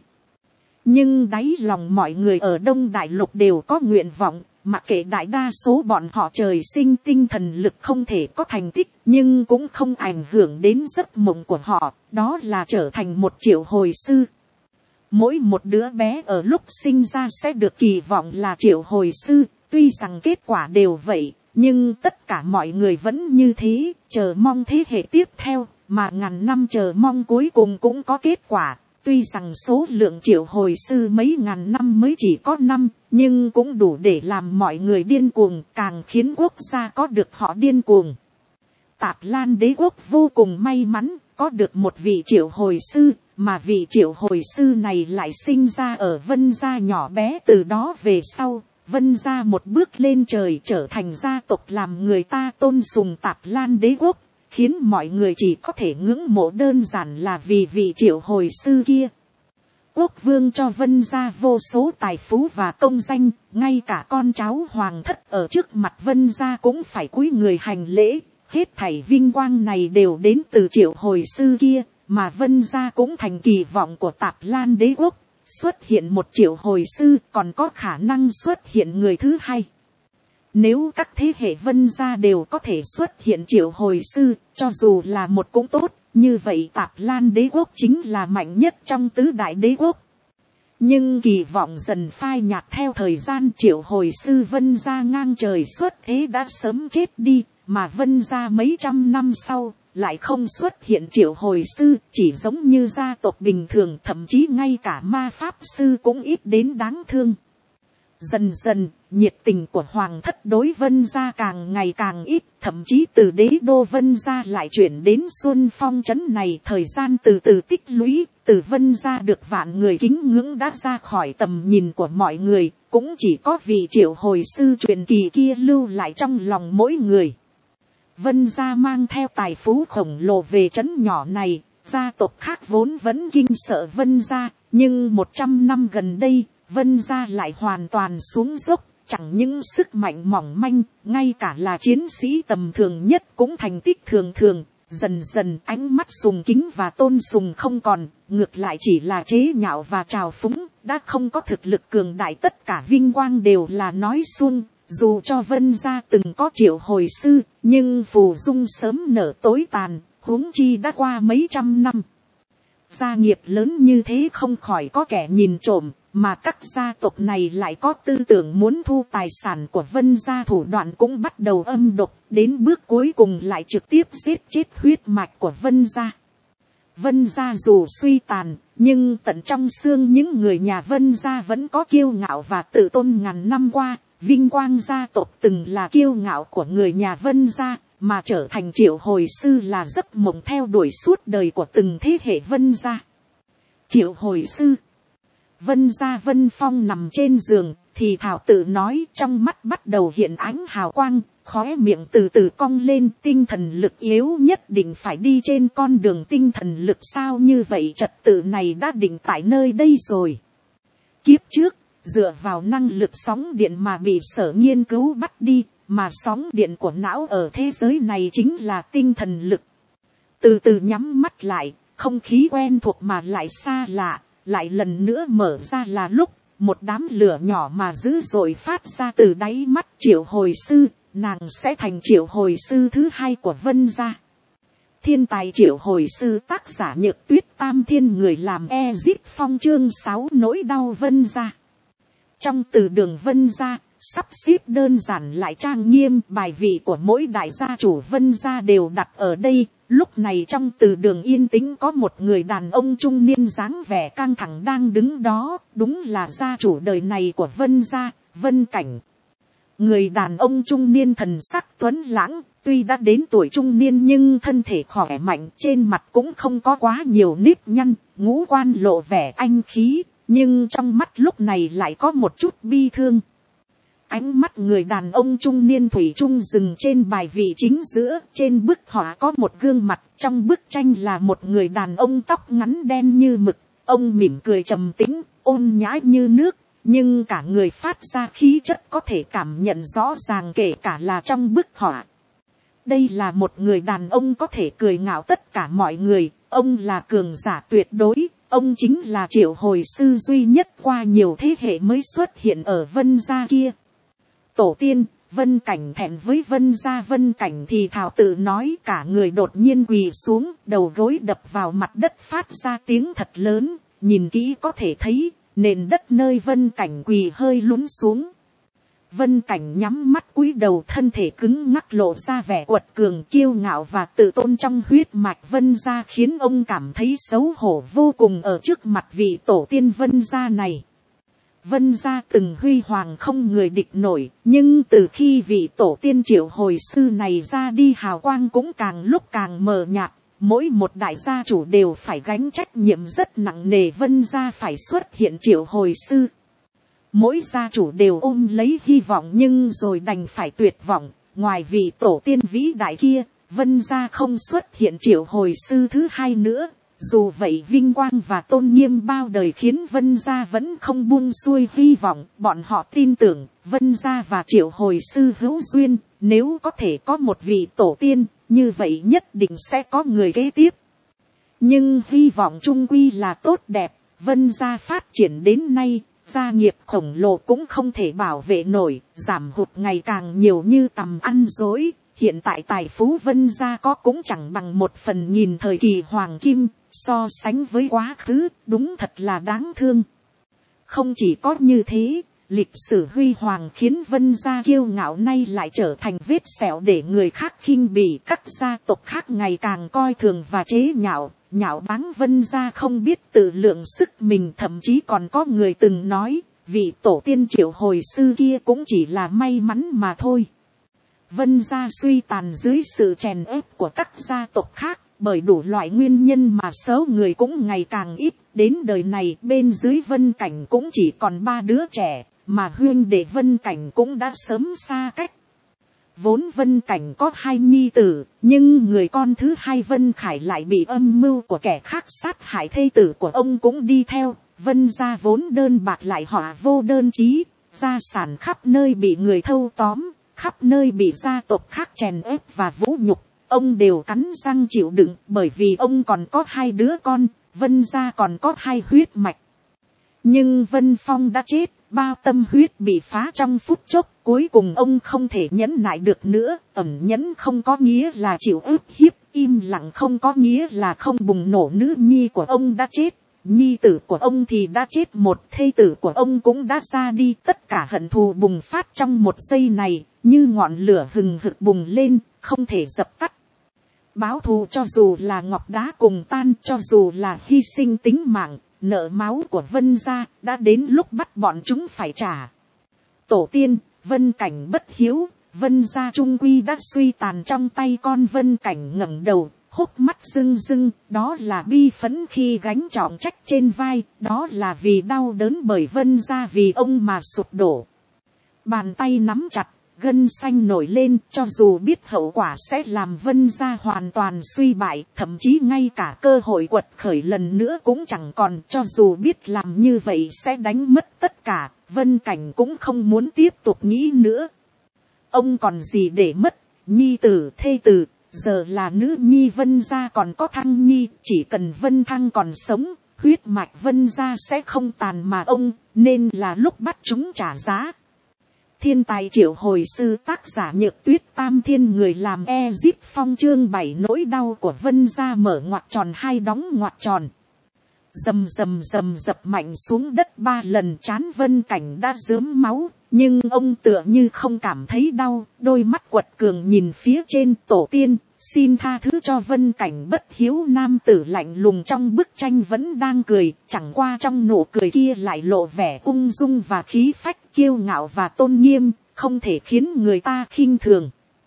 Nhưng đáy lòng mọi người ở Đông Đại Lục đều có nguyện vọng, mặc kệ đại đa số bọn họ trời sinh tinh thần lực không thể có thành tích, nhưng cũng không ảnh hưởng đến giấc mộng của họ, đó là trở thành một triệu hồi sư. Mỗi một đứa bé ở lúc sinh ra sẽ được kỳ vọng là triệu hồi sư, tuy rằng kết quả đều vậy, nhưng tất cả mọi người vẫn như thế, chờ mong thế hệ tiếp theo, mà ngàn năm chờ mong cuối cùng cũng có kết quả. Tuy rằng số lượng triệu hồi sư mấy ngàn năm mới chỉ có 5, nhưng cũng đủ để làm mọi người điên cuồng, càng khiến quốc gia có được họ điên cuồng. Tạp Lan đế quốc vô cùng may mắn, có được một vị triệu hồi sư, mà vị triệu hồi sư này lại sinh ra ở Vân gia nhỏ bé. Từ đó về sau, Vân gia một bước lên trời trở thành gia tộc làm người ta tôn sùng Tạp Lan đế quốc, khiến mọi người chỉ có thể ngưỡng mộ đơn giản là vì vị triệu hồi sư kia. Quốc vương cho Vân gia vô số tài phú và công danh, ngay cả con cháu hoàng thất ở trước mặt Vân gia cũng phải cúi người hành lễ. Hết thảy vinh quang này đều đến từ triệu hồi sư kia, mà Vân gia cũng thành kỳ vọng của Tạp Lan đế quốc. Xuất hiện một triệu hồi sư, còn có khả năng xuất hiện người thứ hai. Nếu các thế hệ Vân gia đều có thể xuất hiện triệu hồi sư, cho dù là một cũng tốt, như vậy Tạp Lan đế quốc chính là mạnh nhất trong tứ đại đế quốc. Nhưng kỳ vọng dần phai nhạt theo thời gian, triệu hồi sư Vân gia ngang trời xuất thế đã sớm chết đi, mà Vân gia mấy trăm năm sau lại không xuất hiện triệu hồi sư, chỉ giống như gia tộc bình thường, thậm chí ngay cả ma pháp sư cũng ít đến đáng thương. Dần dần, nhiệt tình của hoàng thất đối Vân gia càng ngày càng ít, thậm chí từ đế đô Vân gia lại chuyển đến Xuân Phong trấn này. Thời gian từ từ tích lũy, từ Vân gia được vạn người kính ngưỡng đã ra khỏi tầm nhìn của mọi người, cũng chỉ có vị triệu hồi sư truyền kỳ kia lưu lại trong lòng mỗi người. Vân gia mang theo tài phú khổng lồ về trấn nhỏ này, gia tộc khác vốn vẫn kinh sợ Vân gia, nhưng 100 năm gần đây, Vân gia lại hoàn toàn xuống dốc, chẳng những sức mạnh mỏng manh, ngay cả là chiến sĩ tầm thường nhất cũng thành tích thường thường. Dần dần ánh mắt sùng kính và tôn sùng không còn, ngược lại chỉ là chế nhạo và trào phúng, đã không có thực lực cường đại, tất cả vinh quang đều là nói suông. Dù cho Vân gia từng có triệu hồi sư, nhưng phù dung sớm nở tối tàn, huống chi đã qua mấy trăm năm. Gia nghiệp lớn như thế không khỏi có kẻ nhìn trộm, mà các gia tộc này lại có tư tưởng muốn thu tài sản của Vân gia, thủ đoạn cũng bắt đầu âm độc, đến bước cuối cùng lại trực tiếp giết chết huyết mạch của Vân gia. Vân gia dù suy tàn, nhưng tận trong xương những người nhà Vân gia vẫn có kiêu ngạo và tự tôn. Ngàn năm qua, vinh quang gia tộc từng là kiêu ngạo của người nhà Vân gia, mà trở thành triệu hồi sư là giấc mộng theo đuổi suốt đời của từng thế hệ Vân gia. Triệu hồi sư. Vân gia Vân Phong nằm trên giường, thì thảo tự nói, trong mắt bắt đầu hiện ánh hào quang, khóe miệng từ từ cong lên. Tinh thần lực yếu nhất định phải đi trên con đường tinh thần lực sao? Như vậy trật tự này đã định tại nơi đây rồi. Kiếp trước, dựa vào năng lực sóng điện mà bị Sở nghiên cứu bắt đi, mà sóng điện của não ở thế giới này chính là tinh thần lực. Từ từ nhắm mắt lại, không khí quen thuộc mà lại xa lạ, lại lần nữa mở ra là lúc, một đám lửa nhỏ mà dữ dội phát ra từ đáy mắt triệu hồi sư, nàng sẽ thành triệu hồi sư thứ hai của Vân gia. Thiên tài triệu hồi sư, tác giả Nhược Tuyết, Tam Thiên, người làm Ezip Phong. Chương 6, nỗi đau Vân gia. Trong từ đường Vân gia, sắp xếp đơn giản lại trang nghiêm, bài vị của mỗi đại gia chủ Vân gia đều đặt ở đây. Lúc này trong từ đường yên tĩnh có một người đàn ông trung niên dáng vẻ căng thẳng đang đứng đó, đúng là gia chủ đời này của Vân gia, Vân Cảnh. Người đàn ông trung niên thần sắc tuấn lãng, tuy đã đến tuổi trung niên nhưng thân thể khỏe mạnh, trên mặt cũng không có quá nhiều nếp nhăn, ngũ quan lộ vẻ anh khí, nhưng trong mắt lúc này lại có một chút bi thương. Ánh mắt người đàn ông trung niên thủy chung dừng trên bài vị chính giữa. Trên bức họa có một gương mặt, trong bức tranh là một người đàn ông tóc ngắn đen như mực. Ông mỉm cười trầm tĩnh, ôn nhã như nước, nhưng cả người phát ra khí chất có thể cảm nhận rõ ràng kể cả là trong bức họa. Đây là một người đàn ông có thể cười ngạo tất cả mọi người, ông là cường giả tuyệt đối, ông chính là triệu hồi sư duy nhất qua nhiều thế hệ mới xuất hiện ở Vân gia kia. Tổ tiên, Vân Cảnh thẹn với Vân gia. Vân Cảnh thì thào tự nói, cả người đột nhiên quỳ xuống, đầu gối đập vào mặt đất phát ra tiếng thật lớn, nhìn kỹ có thể thấy, nền đất nơi Vân Cảnh quỳ hơi lún xuống. Vân Cảnh nhắm mắt cúi đầu, thân thể cứng ngắc lộ ra vẻ quật cường kiêu ngạo và tự tôn trong huyết mạch Vân gia, khiến ông cảm thấy xấu hổ vô cùng ở trước mặt vị tổ tiên Vân gia này. Vân gia từng huy hoàng không người địch nổi, nhưng từ khi vị tổ tiên triệu hồi sư này ra đi, hào quang cũng càng lúc càng mờ nhạt. Mỗi một đại gia chủ đều phải gánh trách nhiệm rất nặng nề. Vân gia phải xuất hiện triệu hồi sư. Mỗi gia chủ đều ôm lấy hy vọng nhưng rồi đành phải tuyệt vọng. Ngoài vị tổ tiên vĩ đại kia, Vân gia không xuất hiện triệu hồi sư thứ hai nữa. Dù vậy vinh quang và tôn nghiêm bao đời khiến Vân gia vẫn không buông xuôi hy vọng. Bọn họ tin tưởng Vân gia và triệu hồi sư hữu duyên. Nếu có thể có một vị tổ tiên, như vậy nhất định sẽ có người kế tiếp. Nhưng hy vọng chung quy là tốt đẹp. Vân gia phát triển đến nay, gia nghiệp khổng lồ cũng không thể bảo vệ nổi, giảm hụt ngày càng nhiều như tầm ăn dối. Hiện tại tài phú Vân gia có cũng chẳng bằng 1/1000 thời kỳ hoàng kim, so sánh với quá khứ, đúng thật là đáng thương. Không chỉ có như thế, lịch sử huy hoàng khiến Vân gia kiêu ngạo nay lại trở thành vết sẹo để người khác khinh bỉ. Các gia tộc khác ngày càng coi thường và chế nhạo, nhạo báng Vân gia không biết tự lượng sức mình. Thậm chí còn có người từng nói, vị tổ tiên triệu hồi sư kia cũng chỉ là may mắn mà thôi. Vân gia suy tàn dưới sự chèn ép của các gia tộc khác, bởi đủ loại nguyên nhân mà số người cũng ngày càng ít. Đến đời này bên dưới Vân Cảnh cũng chỉ còn 3 đứa trẻ, mà huynh đệ Vân Cảnh cũng đã sớm xa cách. Vốn Vân Cảnh có 2 nhi tử, nhưng người con thứ 2 Vân Khải lại bị âm mưu của kẻ khác sát hại, thê tử của ông cũng đi theo. Vân gia vốn đơn bạc lại họa vô đơn chí, gia sản khắp nơi bị người thâu tóm, khắp nơi bị gia tộc khác chèn ép và vũ nhục. Ông đều cắn răng chịu đựng, bởi vì ông còn có 2 đứa con, Vân gia còn có 2 huyết mạch. Nhưng Vân Phong đã chết, bao tâm huyết bị phá trong phút chốc, cuối cùng ông không thể nhẫn nại được nữa. Ẩn nhẫn không có nghĩa là chịu ức hiếp, im lặng không có nghĩa là không bùng nổ. Nữ nhi của ông đã chết, nhi tử của ông thì đã chết, một thê tử của ông cũng đã ra đi. Tất cả hận thù bùng phát trong một giây này, như ngọn lửa hừng hực bùng lên, không thể dập tắt. Báo thù cho dù là ngọc đá cùng tan, cho dù là hy sinh tính mạng, nợ máu của Vân gia đã đến lúc bắt bọn chúng phải trả. Tổ tiên, Vân Cảnh bất hiếu, Vân gia trung quy đã suy tàn trong tay con. Vân Cảnh ngẩng đầu, hốc mắt rưng rưng, đó là bi phẫn khi gánh trọng trách trên vai, đó là vì đau đớn bởi Vân gia vì ông mà sụp đổ. Bàn tay nắm chặt, gân xanh nổi lên, cho dù biết hậu quả sẽ làm Vân gia hoàn toàn suy bại, thậm chí ngay cả cơ hội quật khởi lần nữa cũng chẳng còn. Cho dù biết làm như vậy sẽ đánh mất tất cả, Vân Cảnh cũng không muốn tiếp tục nghĩ nữa. Ông còn gì để mất, nhi tử, thê tử, giờ là nữ nhi Vân gia còn có Thăng nhi, chỉ cần Vân Thăng còn sống, huyết mạch Vân gia sẽ không tàn mà ông, nên là lúc bắt chúng trả giá. Thiên tài triệu hồi sư, tác giả Nhược Tuyết, Tam Thiên người làm Ezip Phong. Chương 7 nỗi đau của Vân gia, mở ngoặc tròn 2 đóng ngoặc tròn. Rầm rầm rầm dập mạnh xuống đất 3 lần, trán Vân Cảnh đã rớm máu, nhưng ông tựa như không cảm thấy đau, đôi mắt quật cường nhìn phía trên. Tổ tiên, xin tha thứ cho Vân Cảnh bất hiếu. Nam tử lạnh lùng trong bức tranh vẫn đang cười, chẳng qua trong nụ cười kia lại lộ vẻ ung dung và khí phách, kiêu ngạo và tôn nghiêm, không thể khiến người ta khinh thường.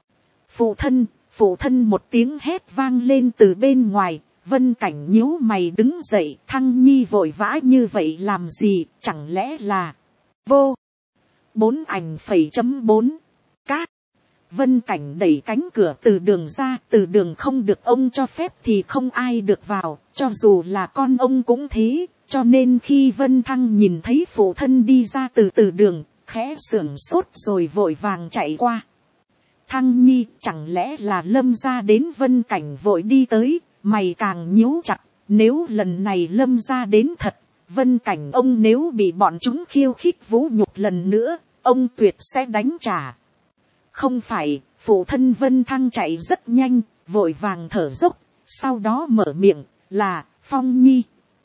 Phụ thân, một tiếng hét vang lên từ bên ngoài. Vân Cảnh nhíu mày đứng dậy, Thăng nhi vội vã như vậy làm gì, chẳng lẽ là vô 4 ảnh phẩy chấm 4. Các. Vân Cảnh đẩy cánh cửa từ đường ra, từ đường không được ông cho phép thì không ai được vào, cho dù là con ông cũng thế, cho nên khi Vân Thăng nhìn thấy phụ thân đi ra từ đường, khẽ sưởng sốt rồi vội vàng chạy qua. Thăng nhi, chẳng lẽ là Lâm gia đến? Vân Cảnh vội đi tới, mày càng nhíu chặt, nếu lần này Lâm gia đến thật, Vân Cảnh ông nếu bị bọn chúng khiêu khích vũ nhục lần nữa, ông tuyệt sẽ đánh trả. Không phải, phụ thân Vân Thăng chạy rất nhanh, vội vàng thở dốc, sau đó mở miệng, là, Phong nhi.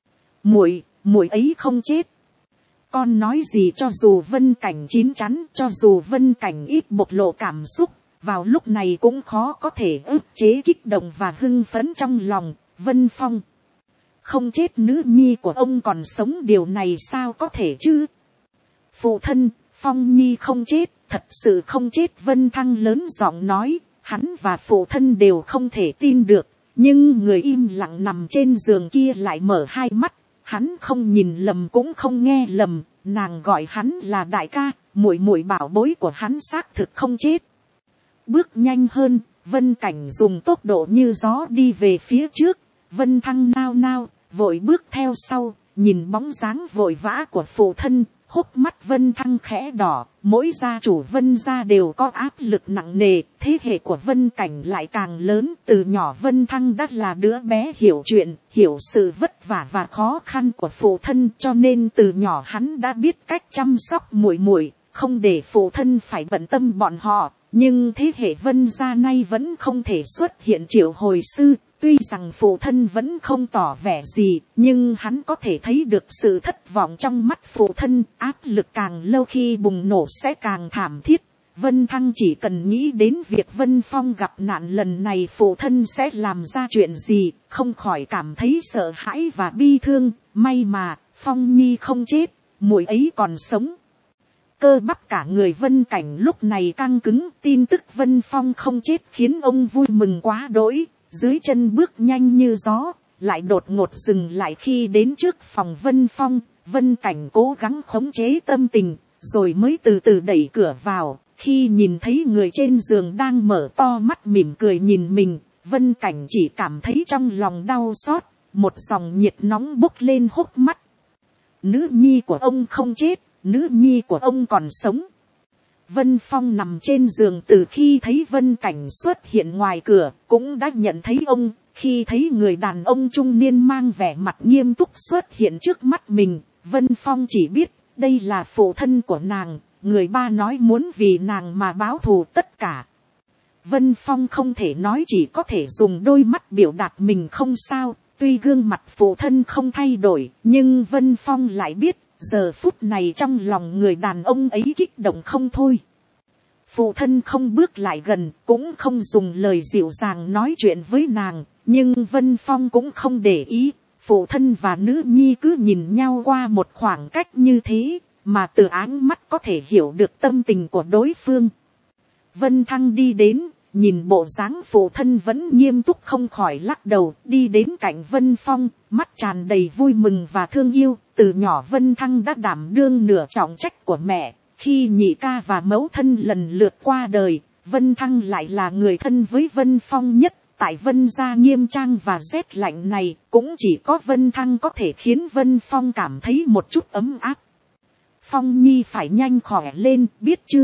Muội ấy không chết. Con nói gì? Cho dù Vân Cảnh chín chắn, cho dù Vân Cảnh ít bộc lộ cảm xúc, vào lúc này cũng khó có thể ức chế kích động và hưng phấn trong lòng. Vân Phong không chết, nữ nhi của ông còn sống, điều này sao có thể chứ? Phụ thân, Phong nhi không chết, thật sự không chết. Vân Thăng lớn giọng nói, hắn và phụ thân đều không thể tin được, nhưng người im lặng nằm trên giường kia lại mở hai mắt. Hắn không nhìn lầm cũng không nghe lầm, nàng gọi hắn là đại ca, muội muội bảo bối của hắn xác thực không chết. Bước nhanh hơn, Vân Cảnh dùng tốc độ như gió đi về phía trước, Vân Thăng nao nao, vội bước theo sau, nhìn bóng dáng vội vã của phụ thân, hốc mắt Vân Thăng khẽ đỏ. Mỗi gia chủ Vân gia đều có áp lực nặng nề, thế hệ của Vân Cảnh lại càng lớn. Từ nhỏ Vân Thăng đã là đứa bé hiểu chuyện, hiểu sự vất vả và khó khăn của phụ thân, cho nên từ nhỏ hắn đã biết cách chăm sóc muội muội, không để phụ thân phải bận tâm bọn họ. Nhưng thế hệ Vân gia nay vẫn không thể xuất hiện triệu hồi sư. Tuy rằng phụ thân vẫn không tỏ vẻ gì, nhưng hắn có thể thấy được sự thất vọng trong mắt phụ thân, áp lực càng lâu khi bùng nổ sẽ càng thảm thiết. Vân Thăng chỉ cần nghĩ đến việc Vân Phong gặp nạn lần này phụ thân sẽ làm ra chuyện gì, không khỏi cảm thấy sợ hãi và bi thương. May mà, Phong nhi không chết, muội ấy còn sống. Cơ bắp cả người Vân Cảnh lúc này căng cứng, tin tức Vân Phong không chết khiến ông vui mừng quá đỗi. Dưới chân bước nhanh như gió, lại đột ngột dừng lại khi đến trước phòng Vân Phong. Vân Cảnh cố gắng khống chế tâm tình, rồi mới từ từ đẩy cửa vào. Khi nhìn thấy người trên giường đang mở to mắt mỉm cười nhìn mình, Vân Cảnh chỉ cảm thấy trong lòng đau xót, một dòng nhiệt nóng bốc lên hốc mắt. Nữ nhi của ông không chết, nữ nhi của ông còn sống. Vân Phong nằm trên giường, từ khi thấy Vân Cảnh xuất hiện ngoài cửa, cũng đã nhận thấy ông. Khi thấy người đàn ông trung niên mang vẻ mặt nghiêm túc xuất hiện trước mắt mình, Vân Phong chỉ biết, đây là phụ thân của nàng, người ba nói muốn vì nàng mà báo thù tất cả. Vân Phong không thể nói, chỉ có thể dùng đôi mắt biểu đạt mình không sao. Tuy gương mặt phụ thân không thay đổi, nhưng Vân Phong lại biết, giờ phút này trong lòng người đàn ông ấy kích động không thôi. Phụ thân không bước lại gần, cũng không dùng lời dịu dàng nói chuyện với nàng, nhưng Vân Phong cũng không để ý. Phụ thân và nữ nhi cứ nhìn nhau qua một khoảng cách như thế, mà từ ánh mắt có thể hiểu được tâm tình của đối phương. Vân Thăng đi đến, nhìn bộ dáng phụ thân vẫn nghiêm túc không khỏi lắc đầu, đi đến cạnh Vân Phong, mắt tràn đầy vui mừng và thương yêu. Từ nhỏ Vân Thăng đã đảm đương nửa trọng trách của mẹ, khi nhị ca và mẫu thân lần lượt qua đời, Vân Thăng lại là người thân với Vân Phong nhất. Tại Vân gia nghiêm trang và rét lạnh này, cũng chỉ có Vân Thăng có thể khiến Vân Phong cảm thấy một chút ấm áp. Phong nhi phải nhanh khỏe lên, biết chưa?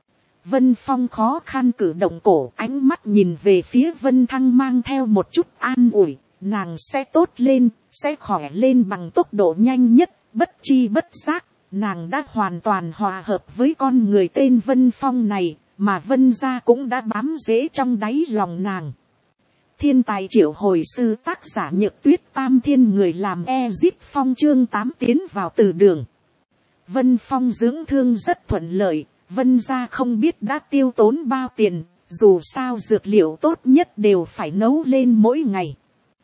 Vân Phong khó khăn cử động cổ, ánh mắt nhìn về phía Vân Thăng mang theo một chút an ủi. Nàng sẽ tốt lên, sẽ khỏe lên bằng tốc độ nhanh nhất. Bất chi bất giác, nàng đã hoàn toàn hòa hợp với con người tên Vân Phong này, mà Vân gia cũng đã bám rễ trong đáy lòng nàng. Thiên tài triệu hồi sư, tác giả Nhược Tuyết, Tam Thiên, người làm Ezip Phong, chương 8 tiến vào từ đường. Vân Phong dưỡng thương rất thuận lợi, Vân gia không biết đã tiêu tốn bao tiền, dù sao dược liệu tốt nhất đều phải nấu lên mỗi ngày.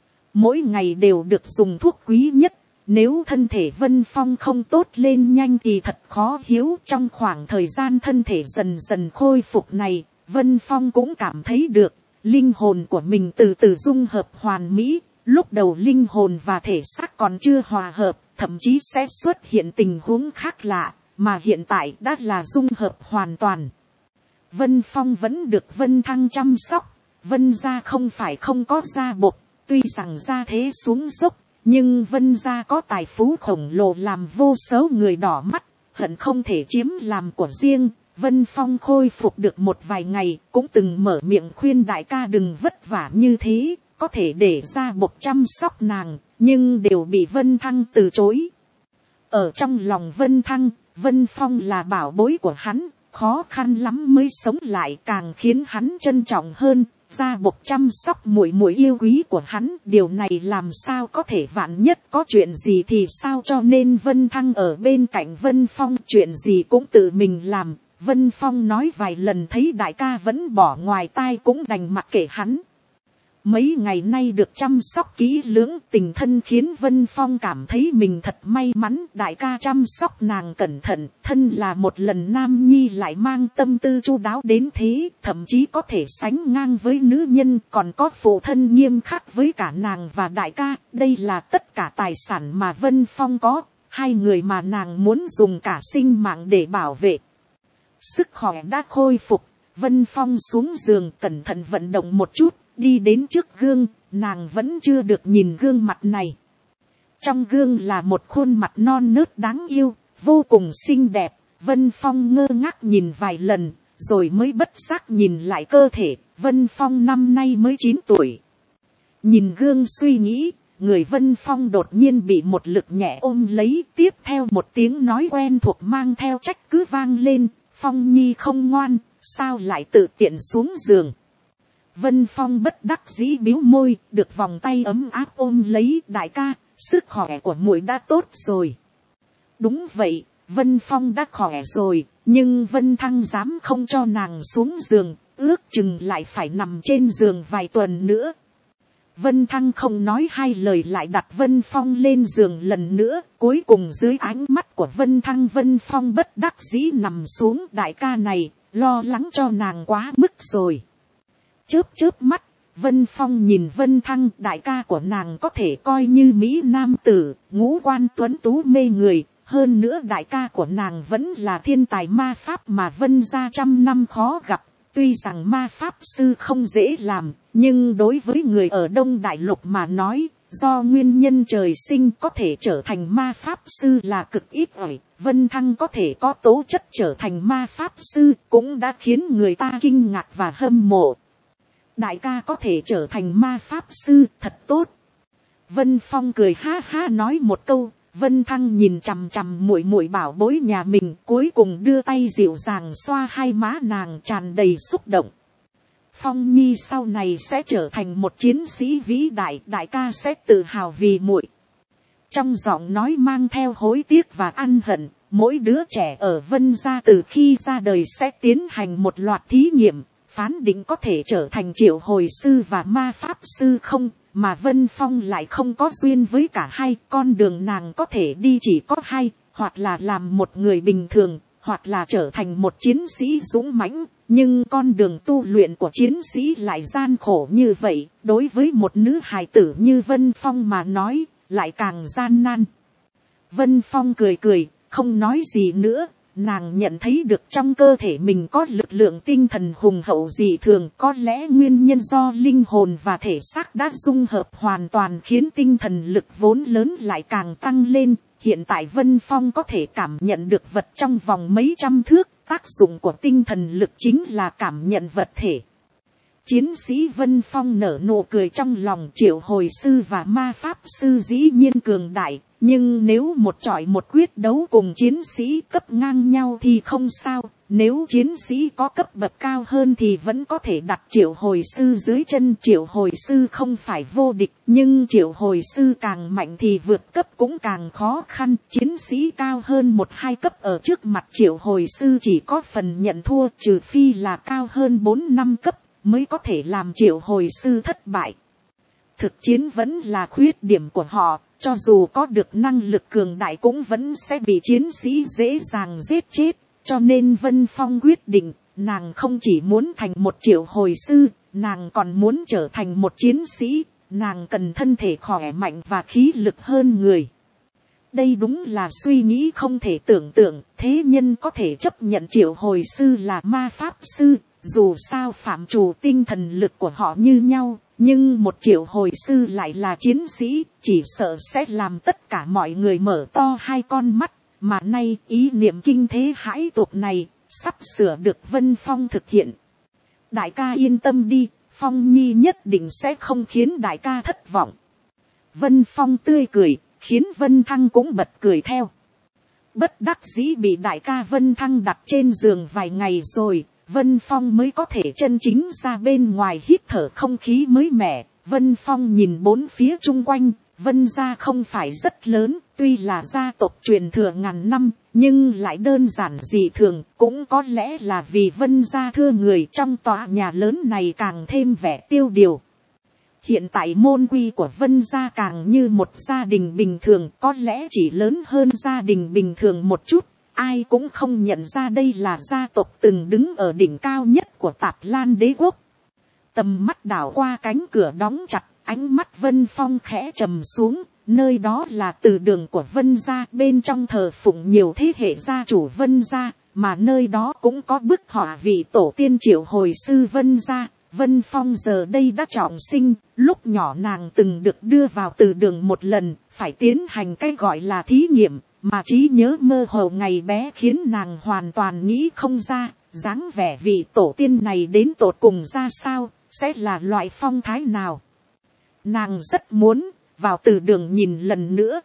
Mỗi ngày đều được dùng thuốc quý nhất, nếu thân thể Vân Phong không tốt lên nhanh thì thật khó hiểu. Trong khoảng thời gian thân thể dần dần khôi phục này, Vân Phong cũng cảm thấy được, linh hồn của mình từ từ dung hợp hoàn mỹ. Lúc đầu linh hồn và thể xác còn chưa hòa hợp, thậm chí sẽ xuất hiện tình huống khác lạ. mà hiện tại đã là dung hợp hoàn toàn. Vân Phong vẫn được Vân Thăng chăm sóc, Vân gia không phải không có gia bộc, tuy rằng gia thế xuống dốc, nhưng Vân gia có tài phú khổng lồ làm vô số người đỏ mắt, hận không thể chiếm làm của riêng. Vân Phong khôi phục được một vài ngày, cũng từng mở miệng khuyên đại ca đừng vất vả như thế, có thể để gia bộc chăm sóc nàng, nhưng đều bị Vân Thăng từ chối. Ở trong lòng Vân Thăng, Vân Phong là bảo bối của hắn, khó khăn lắm mới sống lại càng khiến hắn trân trọng hơn. Gia bộc chăm sóc muội muội yêu quý của hắn, điều này làm sao có thể, vạn nhất có chuyện gì thì sao, cho nên Vân Thăng ở bên cạnh Vân Phong, chuyện gì cũng tự mình làm. Vân Phong nói vài lần thấy đại ca vẫn bỏ ngoài tai cũng đành mặc kệ hắn. Mấy ngày nay được chăm sóc kỹ lưỡng, tình thân khiến Vân Phong cảm thấy mình thật may mắn, đại ca chăm sóc nàng cẩn thận, thân là một lần nam nhi lại mang tâm tư chu đáo đến thế, thậm chí có thể sánh ngang với nữ nhân, còn có phụ thân nghiêm khắc với cả nàng và đại ca, đây là tất cả tài sản mà Vân Phong có, hai người mà nàng muốn dùng cả sinh mạng để bảo vệ. Sức khỏe đã khôi phục, Vân Phong xuống giường cẩn thận vận động một chút, đi đến trước gương, nàng vẫn chưa được nhìn gương mặt này. Trong gương là một khuôn mặt non nớt đáng yêu, vô cùng xinh đẹp. Vân Phong ngơ ngác nhìn vài lần, rồi mới bất giác nhìn lại cơ thể. Vân Phong năm nay mới 9 tuổi. Nhìn gương suy nghĩ, người Vân Phong đột nhiên bị một lực nhẹ ôm lấy. Tiếp theo một tiếng nói quen thuộc mang theo trách cứ vang lên. Phong nhi không ngoan, sao lại tự tiện xuống giường. Vân Phong bất đắc dĩ bĩu môi, được vòng tay ấm áp ôm lấy. Đại ca, sức khỏe của muội đã tốt rồi. Đúng vậy, Vân Phong đã khỏe rồi, nhưng Vân Thăng dám không cho nàng xuống giường, ước chừng lại phải nằm trên giường vài tuần nữa. Vân Thăng không nói hai lời lại đặt Vân Phong lên giường lần nữa, cuối cùng dưới ánh mắt của Vân Thăng, Vân Phong bất đắc dĩ nằm xuống. Đại ca này, lo lắng cho nàng quá mức rồi. Chớp chớp mắt, Vân Phong nhìn Vân Thăng, đại ca của nàng có thể coi như mỹ nam tử, ngũ quan tuấn tú mê người, hơn nữa đại ca của nàng vẫn là thiên tài ma pháp mà Vân gia trăm năm khó gặp. Tuy rằng ma pháp sư không dễ làm, nhưng đối với người ở Đông Đại Lục mà nói, do nguyên nhân trời sinh có thể trở thành ma pháp sư là cực ít ỏi. Vân Thăng có thể có tố chất trở thành ma pháp sư cũng đã khiến người ta kinh ngạc và hâm mộ. Đại ca có thể trở thành ma pháp sư, thật tốt. Vân Phong cười ha ha nói một câu. Vân Thăng nhìn chằm chằm muội muội bảo bối nhà mình, cuối cùng đưa tay dịu dàng xoa hai má nàng, tràn đầy xúc động. Phong nhi sau này sẽ trở thành một chiến sĩ vĩ đại, đại ca sẽ tự hào vì muội. Trong giọng nói mang theo hối tiếc và ân hận. Mỗi đứa trẻ ở Vân gia từ khi ra đời sẽ tiến hành một loạt thí nghiệm, phán định có thể trở thành triệu hồi sư và ma pháp sư không, mà Vân Phong lại không có duyên với cả hai. Con đường nàng có thể đi chỉ có hai, hoặc là làm một người bình thường, hoặc là trở thành một chiến sĩ dũng mãnh. Nhưng con đường tu luyện của chiến sĩ lại gian khổ như vậy, đối với một nữ hài tử như Vân Phong mà nói, lại càng gian nan. Vân Phong cười cười, không nói gì nữa. Nàng nhận thấy được trong cơ thể mình có lực lượng tinh thần hùng hậu dị thường, có lẽ nguyên nhân do linh hồn và thể xác đã dung hợp hoàn toàn khiến tinh thần lực vốn lớn lại càng tăng lên. Hiện tại Vân Phong có thể cảm nhận được vật trong vòng mấy trăm thước, tác dụng của tinh thần lực chính là cảm nhận vật thể. Chiến sĩ Vân Phong nở nụ cười trong lòng, triệu hồi sư và ma pháp sư dĩ nhiên cường đại. Nhưng nếu một chọi một quyết đấu cùng chiến sĩ cấp ngang nhau thì không sao. Nếu chiến sĩ có cấp bậc cao hơn thì vẫn có thể đặt triệu hồi sư dưới chân. Triệu hồi sư không phải vô địch, nhưng triệu hồi sư càng mạnh thì vượt cấp cũng càng khó khăn. Chiến sĩ cao hơn 1-2 cấp ở trước mặt triệu hồi sư chỉ có phần nhận thua, trừ phi là cao hơn 4-5 cấp mới có thể làm triệu hồi sư thất bại. Thực chiến vẫn là khuyết điểm của họ, cho dù có được năng lực cường đại cũng vẫn sẽ bị chiến sĩ dễ dàng giết chết. Cho nên Vân Phong quyết định, nàng không chỉ muốn thành một triệu hồi sư, nàng còn muốn trở thành một chiến sĩ. Nàng cần thân thể khỏe mạnh và khí lực hơn người. Đây đúng là suy nghĩ không thể tưởng tượng, thế nhân có thể chấp nhận triệu hồi sư là ma pháp sư, dù sao phạm trù tinh thần lực của họ như nhau, nhưng một triệu hồi sư lại là chiến sĩ, chỉ sợ sẽ làm tất cả mọi người mở to hai con mắt, mà nay ý niệm kinh thế hãi tục này, sắp sửa được Vân Phong thực hiện. Đại ca yên tâm đi, Phong Nhi nhất định sẽ không khiến đại ca thất vọng. Vân Phong tươi cười, khiến Vân Thăng cũng bật cười theo. Bất đắc dĩ bị đại ca Vân Thăng đặt trên giường vài ngày rồi, Vân Phong mới có thể chân chính ra bên ngoài hít thở không khí mới mẻ. Vân Phong nhìn bốn phía chung quanh, Vân gia không phải rất lớn, tuy là gia tộc truyền thừa ngàn năm, nhưng lại đơn giản dị thường, cũng có lẽ là vì Vân gia thưa người trong tòa nhà lớn này càng thêm vẻ tiêu điều. Hiện tại môn quy của Vân gia càng như một gia đình bình thường, có lẽ chỉ lớn hơn gia đình bình thường một chút, ai cũng không nhận ra đây là gia tộc từng đứng ở đỉnh cao nhất của Tạp Lan đế quốc. Tầm mắt đảo qua cánh cửa đóng chặt, ánh mắt Vân Phong khẽ trầm xuống, nơi đó là từ đường của Vân gia, bên trong thờ phụng nhiều thế hệ gia chủ Vân gia, mà nơi đó cũng có bức họa vị tổ tiên triệu hồi sư Vân gia. Vân Phong giờ đây đã trọng sinh, lúc nhỏ nàng từng được đưa vào từ đường một lần, phải tiến hành cái gọi là thí nghiệm, mà trí nhớ mơ hồ ngày bé khiến nàng hoàn toàn nghĩ không ra, dáng vẻ vị tổ tiên này đến tột cùng ra sao, sẽ là loại phong thái nào. Nàng rất muốn vào từ đường nhìn lần nữa.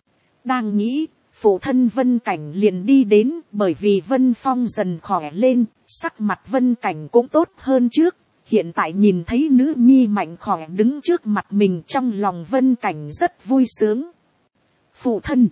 Đang nghĩ, phụ thân Vân Cảnh liền đi đến, bởi vì Vân Phong dần khỏe lên, sắc mặt Vân Cảnh cũng tốt hơn trước. Hiện tại nhìn thấy nữ nhi mạnh khỏe đứng trước mặt mình, trong lòng Vân Cảnh rất vui sướng. Phụ thân.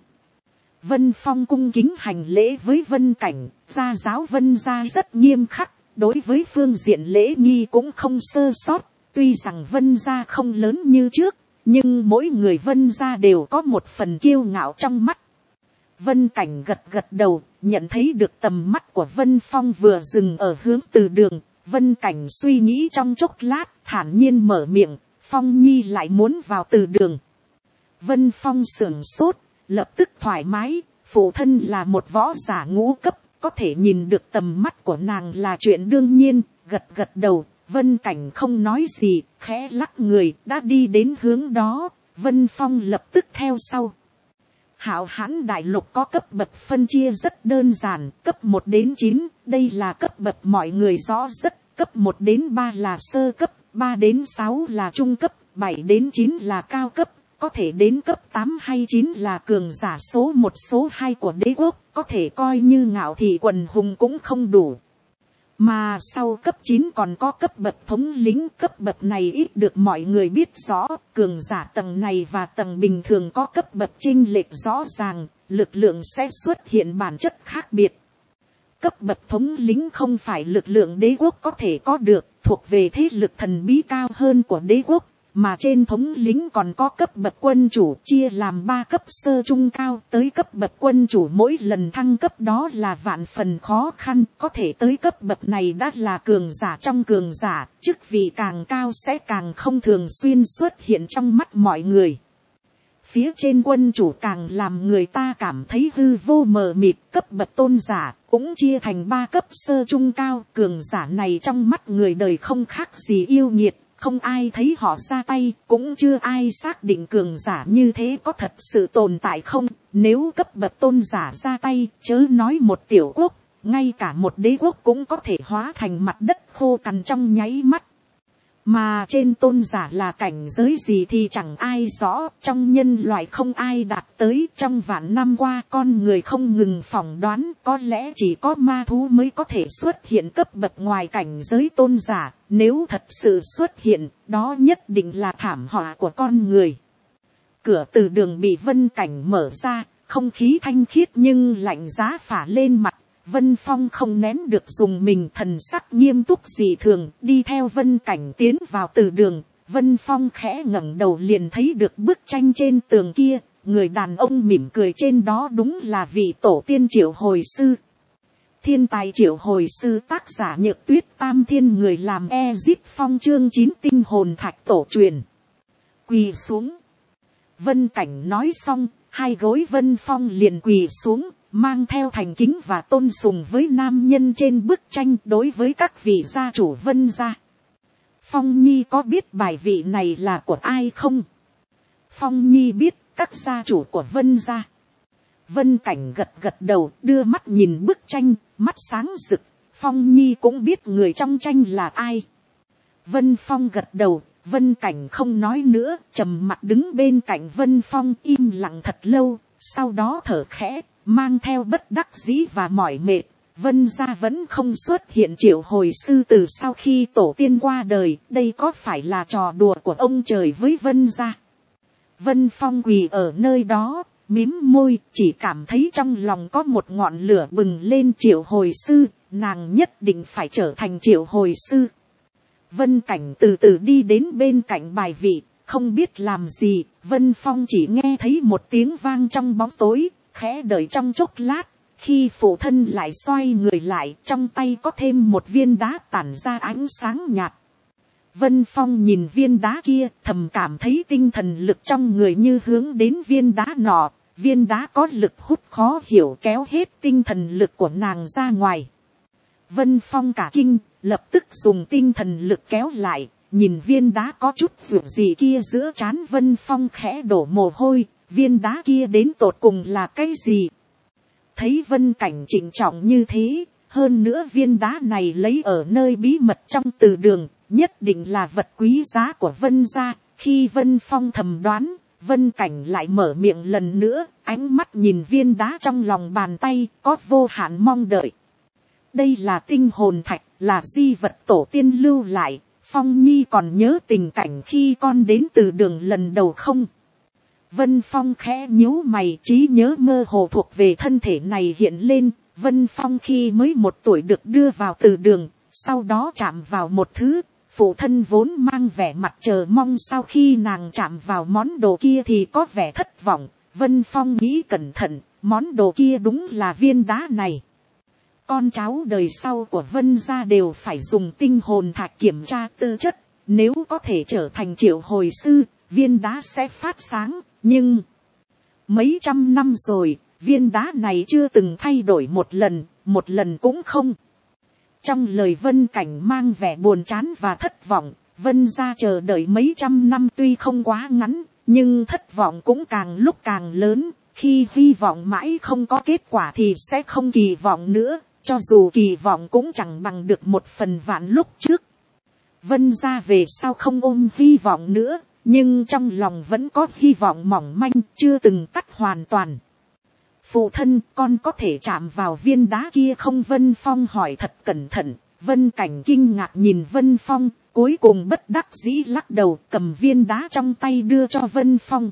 Vân Phong cung kính hành lễ với Vân Cảnh, gia giáo Vân gia rất nghiêm khắc, đối với phương diện lễ nghi cũng không sơ sót. Tuy rằng Vân gia không lớn như trước, nhưng mỗi người Vân gia đều có một phần kiêu ngạo trong mắt. Vân Cảnh gật gật đầu, nhận thấy được tầm mắt của Vân Phong vừa dừng ở hướng từ đường. Vân Cảnh suy nghĩ trong chốc lát, thản nhiên mở miệng, Phong Nhi lại muốn vào từ đường. Vân Phong sửng sốt, lập tức thoải mái, phụ thân là một võ giả ngũ cấp, có thể nhìn được tầm mắt của nàng là chuyện đương nhiên, gật gật đầu. Vân Cảnh không nói gì, khẽ lắc người, đã đi đến hướng đó, Vân Phong lập tức theo sau. Hạo Hãn đại lục có cấp bậc phân chia rất đơn giản, cấp 1 đến 9, đây là cấp bậc mọi người rõ rất, cấp 1 đến 3 là sơ cấp, 3 đến 6 là trung cấp, 7 đến 9 là cao cấp, có thể đến cấp 8 hay 9 là cường giả số 1 số 2 của đế quốc, có thể coi như ngạo thị quần hùng cũng không đủ. Mà sau cấp 9 còn có cấp bậc thống lĩnh, cấp bậc này ít được mọi người biết rõ, cường giả tầng này và tầng bình thường có cấp bậc chênh lệch rõ ràng, lực lượng sẽ xuất hiện bản chất khác biệt. Cấp bậc thống lĩnh không phải lực lượng đế quốc có thể có được, thuộc về thế lực thần bí cao hơn của đế quốc. Mà trên thống lĩnh còn có cấp bậc quân chủ, chia làm 3 cấp sơ trung cao, tới cấp bậc quân chủ mỗi lần thăng cấp đó là vạn phần khó khăn, có thể tới cấp bậc này đã là cường giả trong cường giả, chức vị càng cao sẽ càng không thường xuyên xuất hiện trong mắt mọi người. Phía trên quân chủ càng làm người ta cảm thấy hư vô mờ mịt, cấp bậc tôn giả cũng chia thành 3 cấp sơ trung cao, cường giả này trong mắt người đời không khác gì yêu nghiệt. Không ai thấy họ ra tay, cũng chưa ai xác định cường giả như thế có thật sự tồn tại không. Nếu cấp bậc tôn giả ra tay, chớ nói một tiểu quốc, ngay cả một đế quốc cũng có thể hóa thành mặt đất khô cằn trong nháy mắt. Mà trên tôn giả là cảnh giới gì thì chẳng ai rõ, trong nhân loại không ai đạt tới. Trong vạn năm qua con người không ngừng phỏng đoán, có lẽ chỉ có ma thú mới có thể xuất hiện cấp bậc ngoài cảnh giới tôn giả. Nếu thật sự xuất hiện, đó nhất định là thảm họa của con người. Cửa từ đường bị Vân Cảnh mở ra, không khí thanh khiết nhưng lạnh giá phả lên mặt. Vân Phong không nén được dùng mình, thần sắc nghiêm túc dị thường, đi theo Vân Cảnh tiến vào từ đường. Vân Phong khẽ ngẩng đầu liền thấy được bức tranh trên tường kia, người đàn ông mỉm cười trên đó đúng là vị tổ tiên triệu hồi sư. Thiên tài triệu hồi sư, tác giả Nhược Tuyết, Tam Thiên, người làm Ezit Phong, chương 9 tinh hồn thạch tổ truyền. Quỳ xuống. Vân Cảnh nói xong, Hai gối Vân Phong liền quỳ xuống, mang theo thành kính và tôn sùng với nam nhân trên bức tranh đối với các vị gia chủ Vân gia. Phong Nhi có biết bài vị này là của ai không? Phong Nhi biết, các gia chủ của Vân gia. Vân Cảnh gật gật đầu, đưa mắt nhìn bức tranh, mắt sáng rực. Phong Nhi cũng biết người trong tranh là ai. Vân Phong gật đầu, Vân Cảnh không nói nữa, trầm mặc đứng bên cạnh Vân Phong im lặng thật lâu, sau đó thở khẽ, mang theo bất đắc dĩ và mỏi mệt. Vân gia vẫn không xuất hiện triệu hồi sư từ sau khi tổ tiên qua đời, đây có phải là trò đùa của ông trời với Vân gia? Vân Phong quỳ ở nơi đó, mím môi, chỉ cảm thấy trong lòng có một ngọn lửa bừng lên. Triệu hồi sư, nàng nhất định phải trở thành triệu hồi sư. Vân Cảnh từ từ đi đến bên cạnh bài vị, không biết làm gì, Vân Phong chỉ nghe thấy một tiếng vang trong bóng tối, khẽ đợi trong chốc lát, khi phụ thân lại xoay người lại, trong tay có thêm một viên đá tản ra ánh sáng nhạt. Vân Phong nhìn viên đá kia, thầm cảm thấy tinh thần lực trong người như hướng đến viên đá nọ, viên đá có lực hút khó hiểu kéo hết tinh thần lực của nàng ra ngoài. Vân Phong cả kinh, lập tức dùng tinh thần lực kéo lại, nhìn viên đá có chút dường gì kia giữa trán Vân Phong khẽ đổ mồ hôi, viên đá kia đến tột cùng là cái gì? Thấy Vân Cảnh trịnh trọng như thế, hơn nữa viên đá này lấy ở nơi bí mật trong từ đường, nhất định là vật quý giá của Vân gia. Khi Vân Phong thầm đoán, Vân Cảnh lại mở miệng lần nữa, ánh mắt nhìn viên đá trong lòng bàn tay, có vô hạn mong đợi. Đây là tinh hồn thạch, là di vật tổ tiên lưu lại. Phong Nhi còn nhớ tình cảnh khi con đến từ đường lần đầu không? Vân Phong khẽ nhíu mày, trí nhớ mơ hồ thuộc về thân thể này hiện lên. Vân Phong khi mới 1 tuổi được đưa vào từ đường, sau đó chạm vào một thứ. Phụ thân vốn mang vẻ mặt chờ mong, sau khi nàng chạm vào món đồ kia thì có vẻ thất vọng. Vân Phong nghĩ cẩn thận, món đồ kia đúng là viên đá này. Con cháu đời sau của Vân gia đều phải dùng tinh hồn thạch kiểm tra tư chất. Nếu có thể trở thành triệu hồi sư, viên đá sẽ phát sáng. Nhưng mấy trăm năm rồi, viên đá này chưa từng thay đổi một lần cũng không. Trong lời Vân Cảnh mang vẻ buồn chán và thất vọng. Vân gia chờ đợi mấy trăm năm tuy không quá ngắn, nhưng thất vọng cũng càng lúc càng lớn. Khi hy vọng mãi không có kết quả thì sẽ không kỳ vọng nữa. Cho dù kỳ vọng cũng chẳng bằng được 1/1000 lúc trước. Vân gia về sau không ôm hy vọng nữa, nhưng trong lòng vẫn có hy vọng mỏng manh, chưa từng tắt hoàn toàn. Phụ thân, con có thể chạm vào viên đá kia không? Vân Phong hỏi thật cẩn thận. Vân Cảnh kinh ngạc nhìn Vân Phong, cuối cùng bất đắc dĩ lắc đầu, cầm viên đá trong tay đưa cho Vân Phong.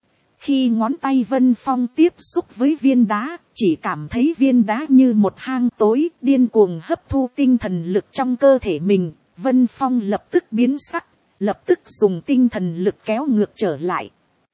Khi ngón tay Vân Phong tiếp xúc với viên đá, chỉ cảm thấy viên đá như một hang tối, điên cuồng hấp thu tinh thần lực trong cơ thể mình. Vân Phong lập tức biến sắc, lập tức dùng tinh thần lực kéo ngược trở lại.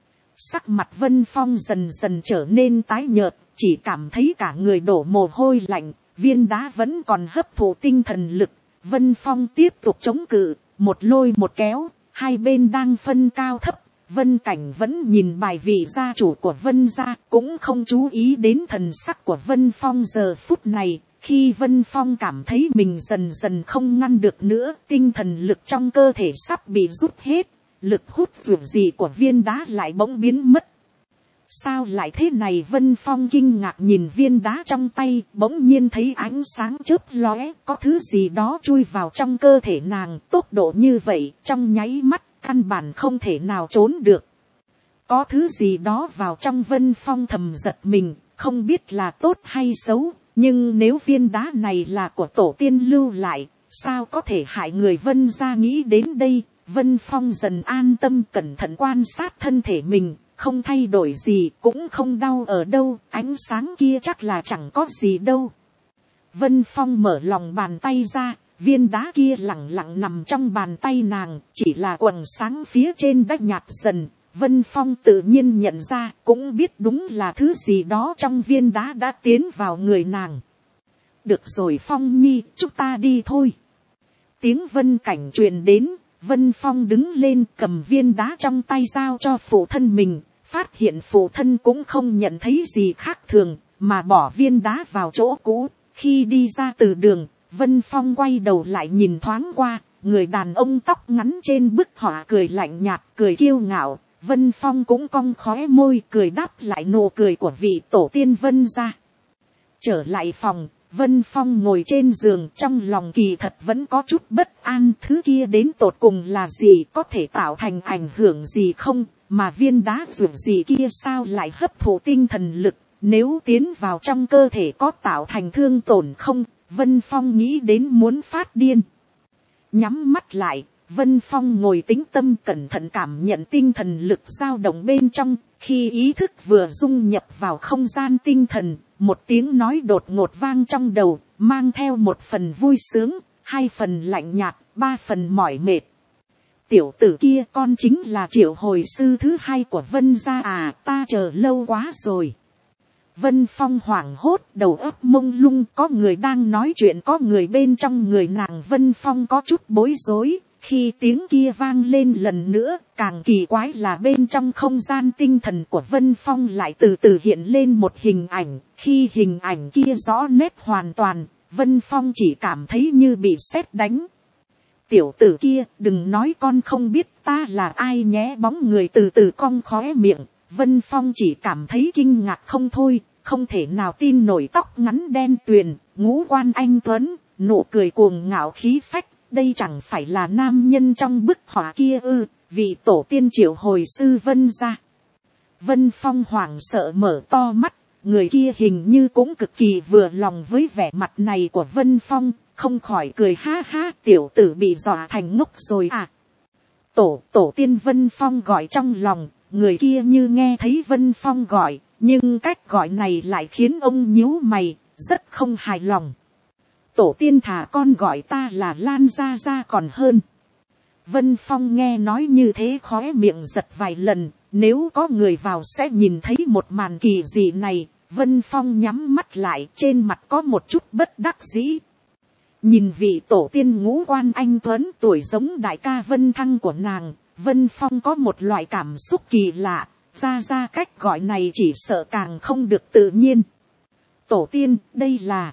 Sắc mặt Vân Phong dần dần trở nên tái nhợt, chỉ cảm thấy cả người đổ mồ hôi lạnh, viên đá vẫn còn hấp thụ tinh thần lực. Vân Phong tiếp tục chống cự, một lôi một kéo, hai bên đang phân cao thấp. Vân Cảnh vẫn nhìn bài vị gia chủ của Vân gia, cũng không chú ý đến thần sắc của Vân Phong giờ phút này. Khi Vân Phong cảm thấy mình dần dần không ngăn được nữa, tinh thần lực trong cơ thể sắp bị rút hết, lực hút dường gì của viên đá lại bỗng biến mất. Sao lại thế này? Vân Phong kinh ngạc nhìn viên đá trong tay, bỗng nhiên thấy ánh sáng chớp lóe, có thứ gì đó chui vào trong cơ thể nàng, tốc độ như vậy, trong nháy mắt, căn bản không thể nào trốn được. Có thứ gì đó vào trong. Vân Phong thầm giật mình, không biết là tốt hay xấu, nhưng nếu viên đá này là của tổ tiên lưu lại, sao có thể hại người Vân gia? Nghĩ đến đây, Vân Phong dần an tâm, cẩn thận quan sát thân thể mình, không thay đổi gì, cũng không đau ở đâu, ánh sáng kia chắc là chẳng có gì đâu. Vân Phong mở lòng bàn tay ra, viên đá kia lẳng lặng nằm trong bàn tay nàng, chỉ là quầng sáng phía trên đã nhạt dần. Vân Phong tự nhiên nhận ra, cũng biết đúng là thứ gì đó trong viên đá đã tiến vào người nàng. Được rồi Phong Nhi, chúng ta đi thôi. Tiếng Vân Cảnh truyền đến, Vân Phong đứng lên cầm viên đá trong tay giao cho phụ thân mình. phát hiện phụ thân cũng không nhận thấy gì khác thường, mà bỏ viên đá vào chỗ cũ. Khi đi ra từ đường, Vân Phong quay đầu lại nhìn thoáng qua, người đàn ông tóc ngắn trên bức họa cười lạnh nhạt, cười kiêu ngạo. Vân Phong cũng cong khóe môi cười đáp lại nụ cười của vị tổ tiên Vân gia. Trở lại phòng, Vân Phong ngồi trên giường, trong lòng kỳ thật vẫn có chút bất an, thứ kia đến tột cùng là gì, có thể tạo thành ảnh hưởng gì không, mà viên đá ruột gì kia sao lại hấp thụ tinh thần lực, nếu tiến vào trong cơ thể có tạo thành thương tổn không. Vân Phong nghĩ đến muốn phát điên. Nhắm mắt lại, Vân Phong ngồi tĩnh tâm cẩn thận cảm nhận tinh thần lực dao động bên trong. Khi ý thức vừa dung nhập vào không gian tinh thần, một tiếng nói đột ngột vang trong đầu, mang theo một phần vui sướng, 2 phần lạnh nhạt, 3 phần mỏi mệt. Tiểu tử kia, con chính là Triệu Hồi sư thứ 2 của Vân gia à, ta chờ lâu quá rồi. Vân Phong hoảng hốt, đầu óc mông lung, có người đang nói chuyện, có người bên trong người nàng. Vân Phong có chút bối rối. Khi tiếng kia vang lên lần nữa, càng kỳ quái là bên trong không gian tinh thần của Vân Phong lại từ từ hiện lên một hình ảnh. Khi hình ảnh kia rõ nét hoàn toàn, Vân Phong chỉ cảm thấy như bị sét đánh. Tiểu tử kia, đừng nói con không biết ta là ai nhé. Bóng người từ từ cong khóe miệng. Vân Phong chỉ cảm thấy kinh ngạc không thôi, không thể nào tin nổi, tóc ngắn đen tuyền, ngũ quan anh tuấn, nụ cười cuồng ngạo khí phách. Đây chẳng phải là nam nhân trong bức họa kia ư, vị tổ tiên Triệu Hồi sư Vân gia. Vân Phong hoảng sợ mở to mắt, người kia hình như cũng cực kỳ vừa lòng với vẻ mặt này của Vân Phong, không khỏi cười ha ha, tiểu tử bị dọa thành ngốc rồi à. Tổ tiên Vân Phong gọi trong lòng, người kia như nghe thấy Vân Phong gọi, nhưng cách gọi này lại khiến ông nhíu mày, rất không hài lòng. Tổ tiên thà con gọi ta là Lan Gia Gia còn hơn. Vân Phong nghe nói như thế khóe miệng giật vài lần, nếu có người vào sẽ nhìn thấy một màn kỳ dị này. Vân Phong nhắm mắt lại, trên mặt có một chút bất đắc dĩ. Nhìn vị tổ tiên ngũ quan anh tuấn tuổi giống đại ca Vân Thăng của nàng, Vân Phong có một loại cảm xúc kỳ lạ, ra cách gọi này chỉ sợ càng không được tự nhiên. Tổ tiên, đây là...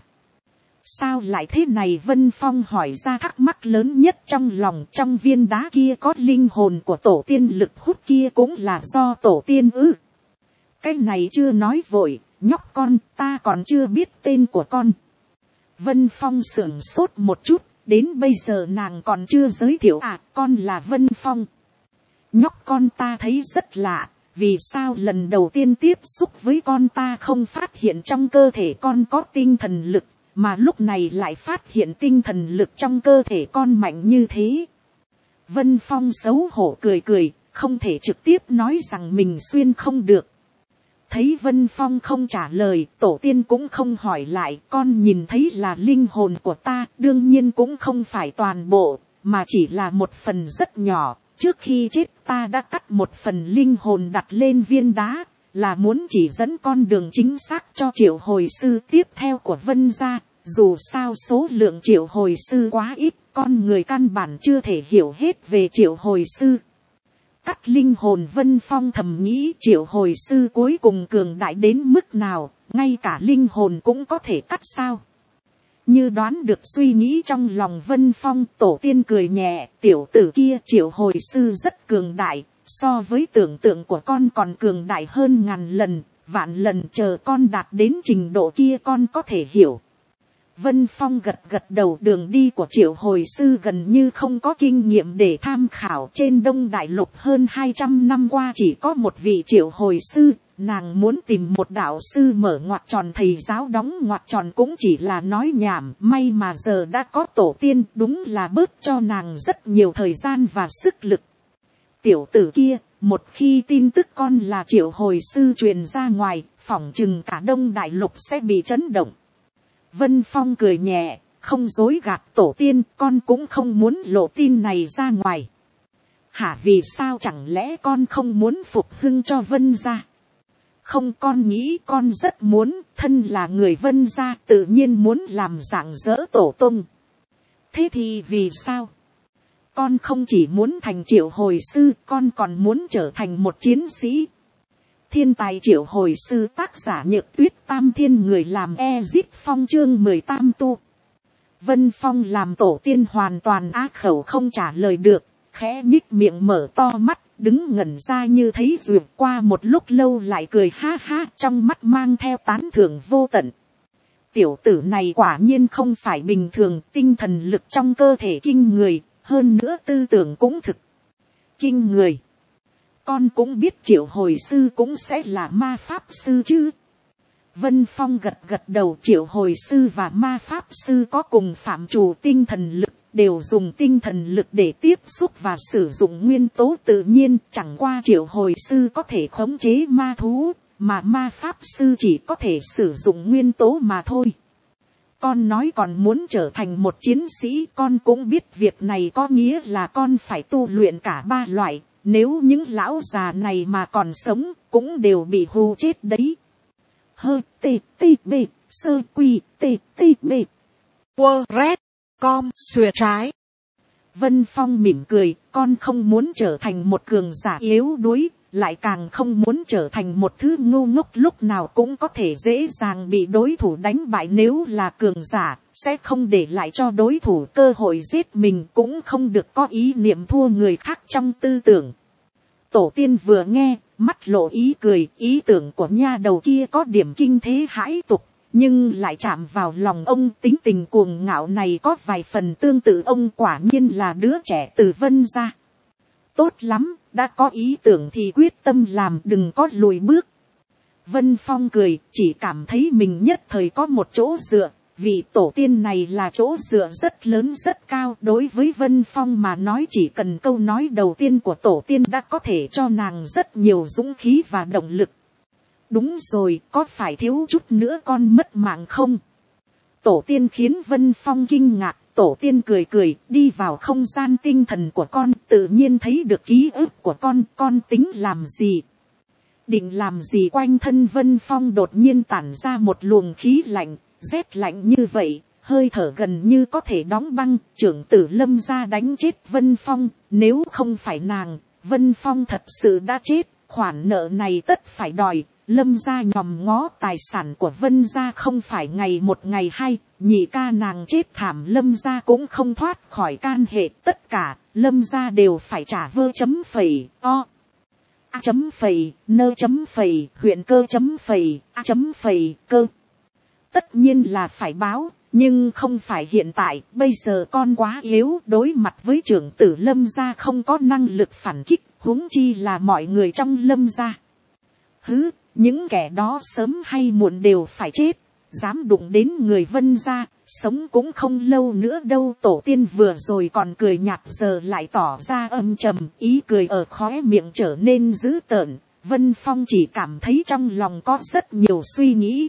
Sao lại thế này? Vân Phong hỏi ra thắc mắc lớn nhất trong lòng. Trong viên đá kia có linh hồn của tổ tiên, lực hút kia cũng là do tổ tiên ư? Cái này chưa nói vội, nhóc con, ta còn chưa biết tên của con. Vân Phong sửng sốt một chút, đến bây giờ nàng còn chưa giới thiệu à, con là Vân Phong. Nhóc con, ta thấy rất lạ, vì sao lần đầu tiên tiếp xúc với con ta không phát hiện trong cơ thể con có tinh thần lực, mà lúc này lại phát hiện tinh thần lực trong cơ thể con mạnh như thế. Vân Phong xấu hổ cười, không thể trực tiếp nói rằng mình xuyên không được. Thấy Vân Phong không trả lời, tổ tiên cũng không hỏi lại, con nhìn thấy là linh hồn của ta, đương nhiên cũng không phải toàn bộ, mà chỉ là một phần rất nhỏ. Trước khi chết ta đã cắt một phần linh hồn đặt lên viên đá, là muốn chỉ dẫn con đường chính xác cho Triệu Hồi sư tiếp theo của Vân gia. Dù sao số lượng Triệu Hồi sư quá ít, con người căn bản chưa thể hiểu hết về Triệu Hồi sư. Cắt linh hồn, Vân Phong thầm nghĩ Triệu Hồi sư cuối cùng cường đại đến mức nào, ngay cả linh hồn cũng có thể cắt sao. Như đoán được suy nghĩ trong lòng Vân Phong, tổ tiên cười nhẹ, tiểu tử kia Triệu Hồi sư rất cường đại, so với tưởng tượng của con còn cường đại hơn ngàn lần, vạn lần, chờ con đạt đến trình độ kia con có thể hiểu. Vân Phong gật đầu, đường đi của Triệu Hồi sư gần như không có kinh nghiệm để tham khảo. Trên Đông Đại Lục hơn 200 năm qua chỉ có một vị Triệu Hồi sư, nàng muốn tìm một đạo sư mở ngoặc tròn, thầy giáo đóng ngoặc tròn cũng chỉ là nói nhảm. May mà giờ đã có tổ tiên, đúng là bớt cho nàng rất nhiều thời gian và sức lực. Tiểu tử kia, một khi tin tức con là Triệu Hồi sư truyền ra ngoài, phỏng chừng cả Đông Đại Lục sẽ bị chấn động. Vân Phong cười nhẹ, không dối gạt tổ tiên, con cũng không muốn lộ tin này ra ngoài. Hả, vì sao, chẳng lẽ con không muốn phục hưng cho Vân gia? Không, con nghĩ con rất muốn, thân là người Vân gia tự nhiên muốn làm rạng rỡ tổ tông. Thế thì vì sao? Con không chỉ muốn thành Triệu Hồi sư, con còn muốn trở thành một chiến sĩ. Thiên tài triệu hồi sư, tác giả Nhược Tuyết, Tam Thiên người làm Ezip Phong, chương 18 tu. Vân Phong làm tổ tiên hoàn toàn á khẩu không trả lời được, khẽ nhích miệng mở to mắt, đứng ngẩn ra như thấy duyệt. Qua một lúc lâu lại cười ha ha, trong mắt mang theo tán thưởng vô tận. Tiểu tử này quả nhiên không phải bình thường, tinh thần lực trong cơ thể kinh người, hơn nữa tư tưởng cũng thực kinh người. Con cũng biết triệu hồi sư cũng sẽ là ma pháp sư chứ. Vân Phong gật gật đầu. Triệu hồi sư và ma pháp sư có cùng phạm trù tinh thần lực, đều dùng tinh thần lực để tiếp xúc và sử dụng nguyên tố tự nhiên. Chẳng qua triệu hồi sư có thể khống chế ma thú, mà ma pháp sư chỉ có thể sử dụng nguyên tố mà thôi. Con nói còn muốn trở thành một chiến sĩ, con cũng biết việc này có nghĩa là con phải tu luyện cả ba loại. Nếu những lão già này mà còn sống, cũng đều bị hù chết đấy. Hơ tê tê bê, sơ quy tê tê bê. Quơ rét, com, xùa trái. Vân Phong mỉm cười, con không muốn trở thành một cường giả yếu đuối, lại càng không muốn trở thành một thứ ngu ngốc lúc nào cũng có thể dễ dàng bị đối thủ đánh bại. Nếu là cường giả, sẽ không để lại cho đối thủ cơ hội giết mình, cũng không được có ý niệm thua người khác trong tư tưởng. Tổ tiên vừa nghe, mắt lộ ý cười, ý tưởng của nha đầu kia có điểm kinh thế hãi tục, nhưng lại chạm vào lòng ông. Tính tình cuồng ngạo này có vài phần tương tự ông, quả nhiên là đứa trẻ từ Vân gia. Tốt lắm, đã có ý tưởng thì quyết tâm làm, đừng có lùi bước. Vân Phong cười, chỉ cảm thấy mình nhất thời có một chỗ dựa. Vị tổ tiên này là chỗ dựa rất lớn rất cao. Đối với Vân Phong mà nói, chỉ cần câu nói đầu tiên của tổ tiên đã có thể cho nàng rất nhiều dũng khí và động lực. Đúng rồi, có phải thiếu chút nữa con mất mạng không? Tổ tiên khiến Vân Phong kinh ngạc. Tổ tiên cười cười, đi vào không gian tinh thần của con, tự nhiên thấy được ký ức của con tính làm gì? Định làm gì? Quanh thân Vân Phong đột nhiên tản ra một luồng khí lạnh, rét lạnh như vậy, hơi thở gần như có thể đóng băng. Trưởng tử Lâm gia đánh chết Vân Phong, nếu không phải nàng, Vân Phong thật sự đã chết, khoản nợ này tất phải đòi. Lâm gia nhòm ngó tài sản của Vân gia không phải ngày một ngày hai, nhị ca nàng chết thảm, Lâm gia cũng không thoát khỏi can hệ. Tất cả, Lâm gia đều phải trả vơ chấm phẩy, o, a chấm phẩy, nơ chấm phẩy, huyện cơ chấm phẩy, a chấm phẩy, cơ. Tất nhiên là phải báo, nhưng không phải hiện tại, bây giờ con quá yếu, đối mặt với trưởng tử Lâm gia không có năng lực phản kích, huống chi là mọi người trong Lâm gia. Hứ, những kẻ đó sớm hay muộn đều phải chết, dám đụng đến người Vân gia, sống cũng không lâu nữa đâu. Tổ tiên vừa rồi còn cười nhạt, giờ lại tỏ ra âm trầm, ý cười ở khóe miệng trở nên dữ tợn. Vân Phong chỉ cảm thấy trong lòng có rất nhiều suy nghĩ.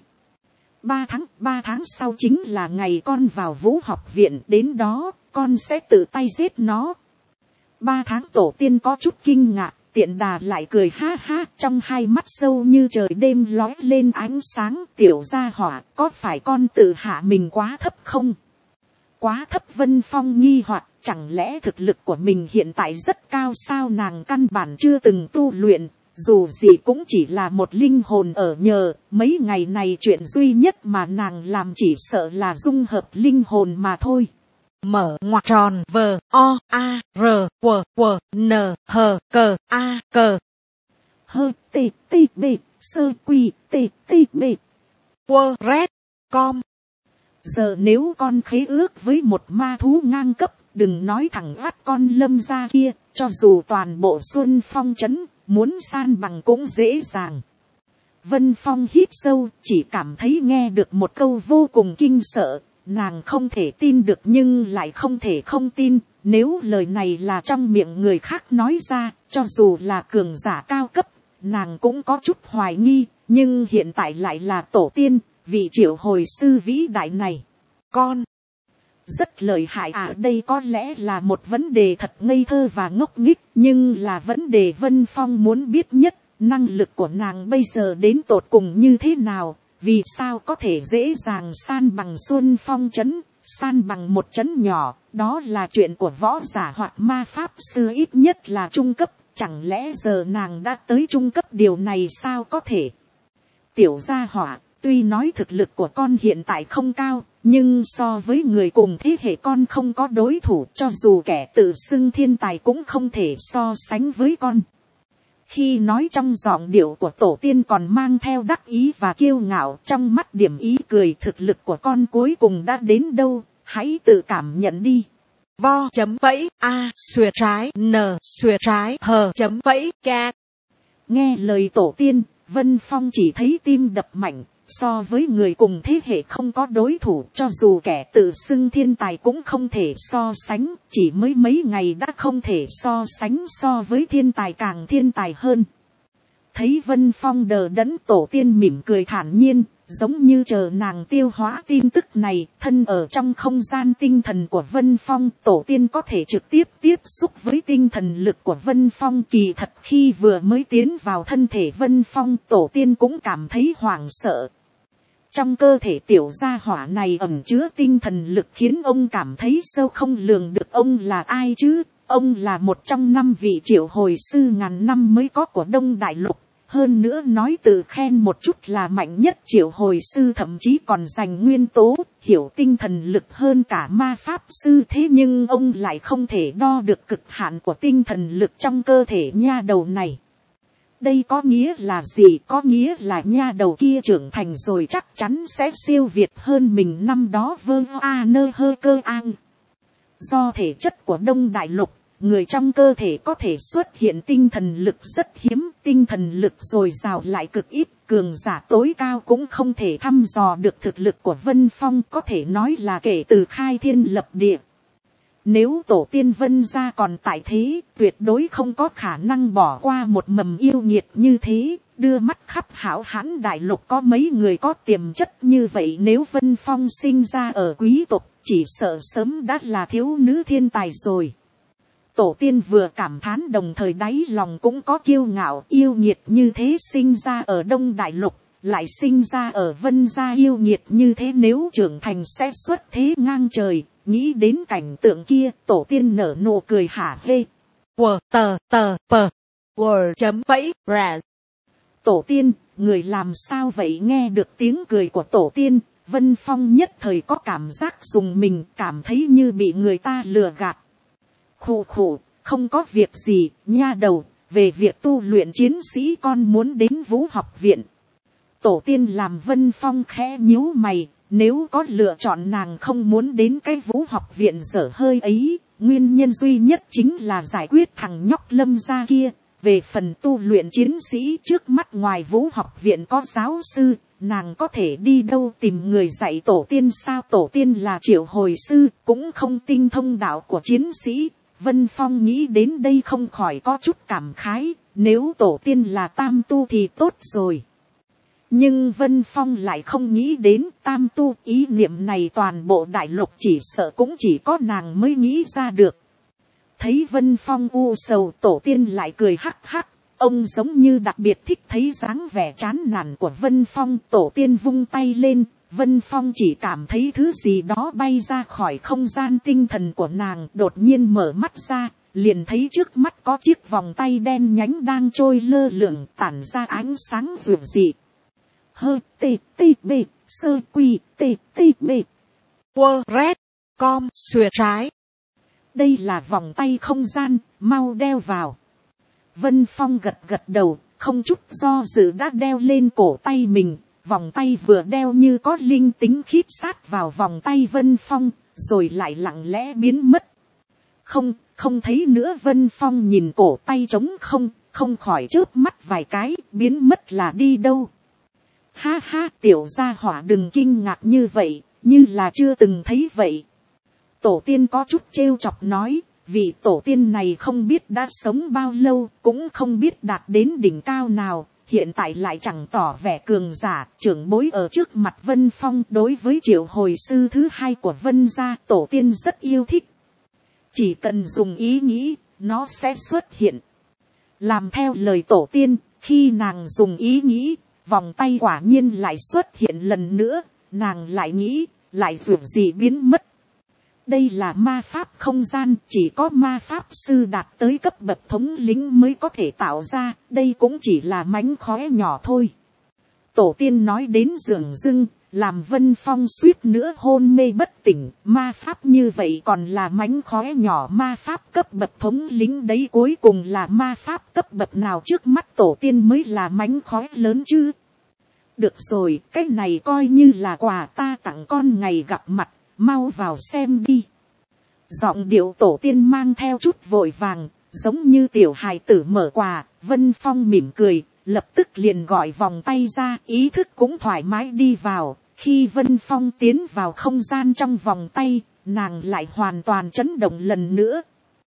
3 tháng sau chính là ngày con vào Vũ học viện, đến đó con sẽ tự tay giết nó. 3 tháng tổ tiên có chút kinh ngạc, tiện đà lại cười ha ha, trong hai mắt sâu như trời đêm lóe lên ánh sáng. Tiểu gia hỏa, có phải con tự hạ mình quá thấp không? Quá thấp? Vân Phong nghi hoặc, chẳng lẽ thực lực của mình hiện tại rất cao sao? Nàng căn bản chưa từng tu luyện, dù gì cũng chỉ là một linh hồn ở nhờ. Mấy ngày này chuyện duy nhất mà nàng làm chỉ sợ là dung hợp linh hồn mà thôi. Mở ngoặc tròn vờ o a r q n h c a c hơ t t b sơ quy t t b quơ rét com. Giờ nếu con khế ước với một ma thú ngang cấp, đừng nói thẳng vắt con Lâm gia kia, cho dù toàn bộ Xuân Phong trấn muốn san bằng cũng dễ dàng. Vân Phong hít sâu, chỉ cảm thấy nghe được một câu vô cùng kinh sợ. Nàng không thể tin được nhưng lại không thể không tin. Nếu lời này là trong miệng người khác nói ra, cho dù là cường giả cao cấp, nàng cũng có chút hoài nghi. Nhưng hiện tại lại là tổ tiên, vị triệu hồi sư vĩ đại này. Con rất lợi hại à? Đây có lẽ là một vấn đề thật ngây thơ và ngốc nghếch, nhưng là vấn đề Vân Phong muốn biết nhất. Năng lực của nàng bây giờ đến tột cùng như thế nào? Vì sao có thể dễ dàng san bằng Xuân Phong trấn, san bằng một trấn nhỏ? Đó là chuyện của võ giả hoặc ma pháp sư, ít nhất là trung cấp, chẳng lẽ giờ nàng đã tới trung cấp, điều này sao có thể. Tiểu gia hỏa, tuy nói thực lực của con hiện tại không cao, nhưng so với người cùng thế hệ con không có đối thủ, cho dù kẻ tự xưng thiên tài cũng không thể so sánh với con. Khi nói trong giọng điệu của tổ tiên còn mang theo đắc ý và kiêu ngạo, trong mắt điểm ý cười, thực lực của con cuối cùng đã đến đâu, hãy tự cảm nhận đi. Vo chấm vẫy a xuề trái n xuề trái hờ chấm vẫy ca. Nghe lời tổ tiên, Vân Phong chỉ thấy tim đập mạnh. So với người cùng thế hệ không có đối thủ, cho dù kẻ tự xưng thiên tài cũng không thể so sánh, chỉ mới mấy ngày đã không thể so sánh, so với thiên tài càng thiên tài hơn. Thấy Vân Phong đờ đẫn, tổ tiên mỉm cười thản nhiên, giống như chờ nàng tiêu hóa tin tức này. Thân ở trong không gian tinh thần của Vân Phong, tổ tiên có thể trực tiếp tiếp xúc với tinh thần lực của Vân Phong. Kỳ thật khi vừa mới tiến vào thân thể Vân Phong, tổ tiên cũng cảm thấy hoảng sợ. Trong cơ thể tiểu gia hỏa này ẩn chứa tinh thần lực khiến ông cảm thấy sâu không lường được. Ông là ai chứ? Ông là một trong 5 vị triệu hồi sư ngàn năm mới có của Đông Đại Lục. Hơn nữa nói tự khen một chút là mạnh nhất triệu hồi sư, thậm chí còn giành nguyên tố, hiểu tinh thần lực hơn cả ma pháp sư. Thế nhưng ông lại không thể đo được cực hạn của tinh thần lực trong cơ thể nha đầu này. Đây có nghĩa là gì? Có nghĩa là nha đầu kia trưởng thành rồi chắc chắn sẽ siêu việt hơn mình năm đó. Vơ a nơ hơ cơ an. Do thể chất của Đông Đại Lục, người trong cơ thể có thể xuất hiện tinh thần lực rất hiếm, tinh thần lực dồi dào lại cực ít, cường giả tối cao cũng không thể thăm dò được thực lực của Vân Phong, có thể nói là kể từ khai thiên lập địa. Nếu tổ tiên Vân gia còn tại thế, tuyệt đối không có khả năng bỏ qua một mầm yêu nghiệt như thế. Đưa mắt khắp hảo hán đại lục có mấy người có tiềm chất như vậy. Nếu Vân Phong sinh ra ở quý tộc, chỉ sợ sớm đã là thiếu nữ thiên tài rồi. Tổ tiên vừa cảm thán đồng thời đáy lòng cũng có kiêu ngạo. Yêu nghiệt như thế sinh ra ở Đông Đại Lục, lại sinh ra ở Vân gia yêu nghiệt như thế, nếu trưởng thành sẽ xuất thế ngang trời. Nghĩ đến cảnh tượng kia, tổ tiên nở nụ cười hả hê. Quờ tờ tờ pờ. Quờ chấm vẫy ra. Tổ tiên, người làm sao vậy? Nghe được tiếng cười của tổ tiên, Vân Phong nhất thời có cảm giác dùng mình, cảm thấy như bị người ta lừa gạt. Khụ khụ, không có việc gì, nha đầu, về việc tu luyện chiến sĩ con muốn đến Vũ học viện. Tổ tiên làm Vân Phong khẽ nhíu mày, nếu có lựa chọn nàng không muốn đến cái Vũ học viện dở hơi ấy, nguyên nhân duy nhất chính là giải quyết thằng nhóc Lâm gia kia. Về phần tu luyện chiến sĩ, trước mắt ngoài Vũ học viện có giáo sư, nàng có thể đi đâu tìm người dạy tổ tiên sao? Tổ tiên là triệu hồi sư, cũng không tinh thông đạo của chiến sĩ. Vân Phong nghĩ đến đây không khỏi có chút cảm khái, nếu tổ tiên là tam tu thì tốt rồi. Nhưng Vân Phong lại không nghĩ đến tam tu, ý niệm này toàn bộ đại lục chỉ sợ cũng chỉ có nàng mới nghĩ ra được. Thấy Vân Phong u sầu, tổ tiên lại cười hắc hắc, ông giống như đặc biệt thích thấy dáng vẻ chán nản của Vân Phong. Tổ tiên vung tay lên, Vân Phong chỉ cảm thấy thứ gì đó bay ra khỏi không gian tinh thần của nàng, đột nhiên mở mắt ra, liền thấy trước mắt có chiếc vòng tay đen nhánh đang trôi lơ lửng, tản ra ánh sáng rực dị. Hơ tê tê bê, sơ quy tê tê bê. Quơ rét, com, xuề trái. Đây là vòng tay không gian, mau đeo vào. Vân Phong gật gật đầu, không chút do dự đã đeo lên cổ tay mình. Vòng tay vừa đeo như có linh tính khít sát vào vòng tay Vân Phong, rồi lại lặng lẽ biến mất. Không thấy nữa. Vân Phong nhìn cổ tay trống không khỏi chớp mắt vài cái, biến mất là đi đâu. Ha ha, tiểu gia hỏa đừng kinh ngạc như vậy, như là chưa từng thấy vậy. Tổ tiên có chút trêu chọc nói, vì tổ tiên này không biết đã sống bao lâu, cũng không biết đạt đến đỉnh cao nào, hiện tại lại chẳng tỏ vẻ cường giả, trưởng bối ở trước mặt Vân Phong. Đối với triệu hồi sư thứ hai của Vân gia, tổ tiên rất yêu thích. Chỉ cần dùng ý nghĩ, nó sẽ xuất hiện. Làm theo lời tổ tiên, khi nàng dùng ý nghĩ, vòng tay quả nhiên lại xuất hiện lần nữa, nàng lại nghĩ, lại dù gì biến mất. Đây là ma pháp không gian, chỉ có ma pháp sư đạt tới cấp bậc thống lĩnh mới có thể tạo ra, đây cũng chỉ là mánh khóe nhỏ thôi. Tổ tiên nói đến dường dưng, làm Vân Phong suýt nữa hôn mê bất tỉnh, ma pháp như vậy còn là mánh khóe nhỏ, ma pháp cấp bậc thống lĩnh đấy cuối cùng là ma pháp cấp bậc nào, trước mắt tổ tiên mới là mánh khóe lớn chứ. Được rồi, cái này coi như là quà ta tặng con ngày gặp mặt, mau vào xem đi. Giọng điệu tổ tiên mang theo chút vội vàng, giống như tiểu hài tử mở quà. Vân Phong mỉm cười, lập tức liền gọi vòng tay ra, ý thức cũng thoải mái đi vào. Khi Vân Phong tiến vào không gian trong vòng tay, nàng lại hoàn toàn chấn động lần nữa.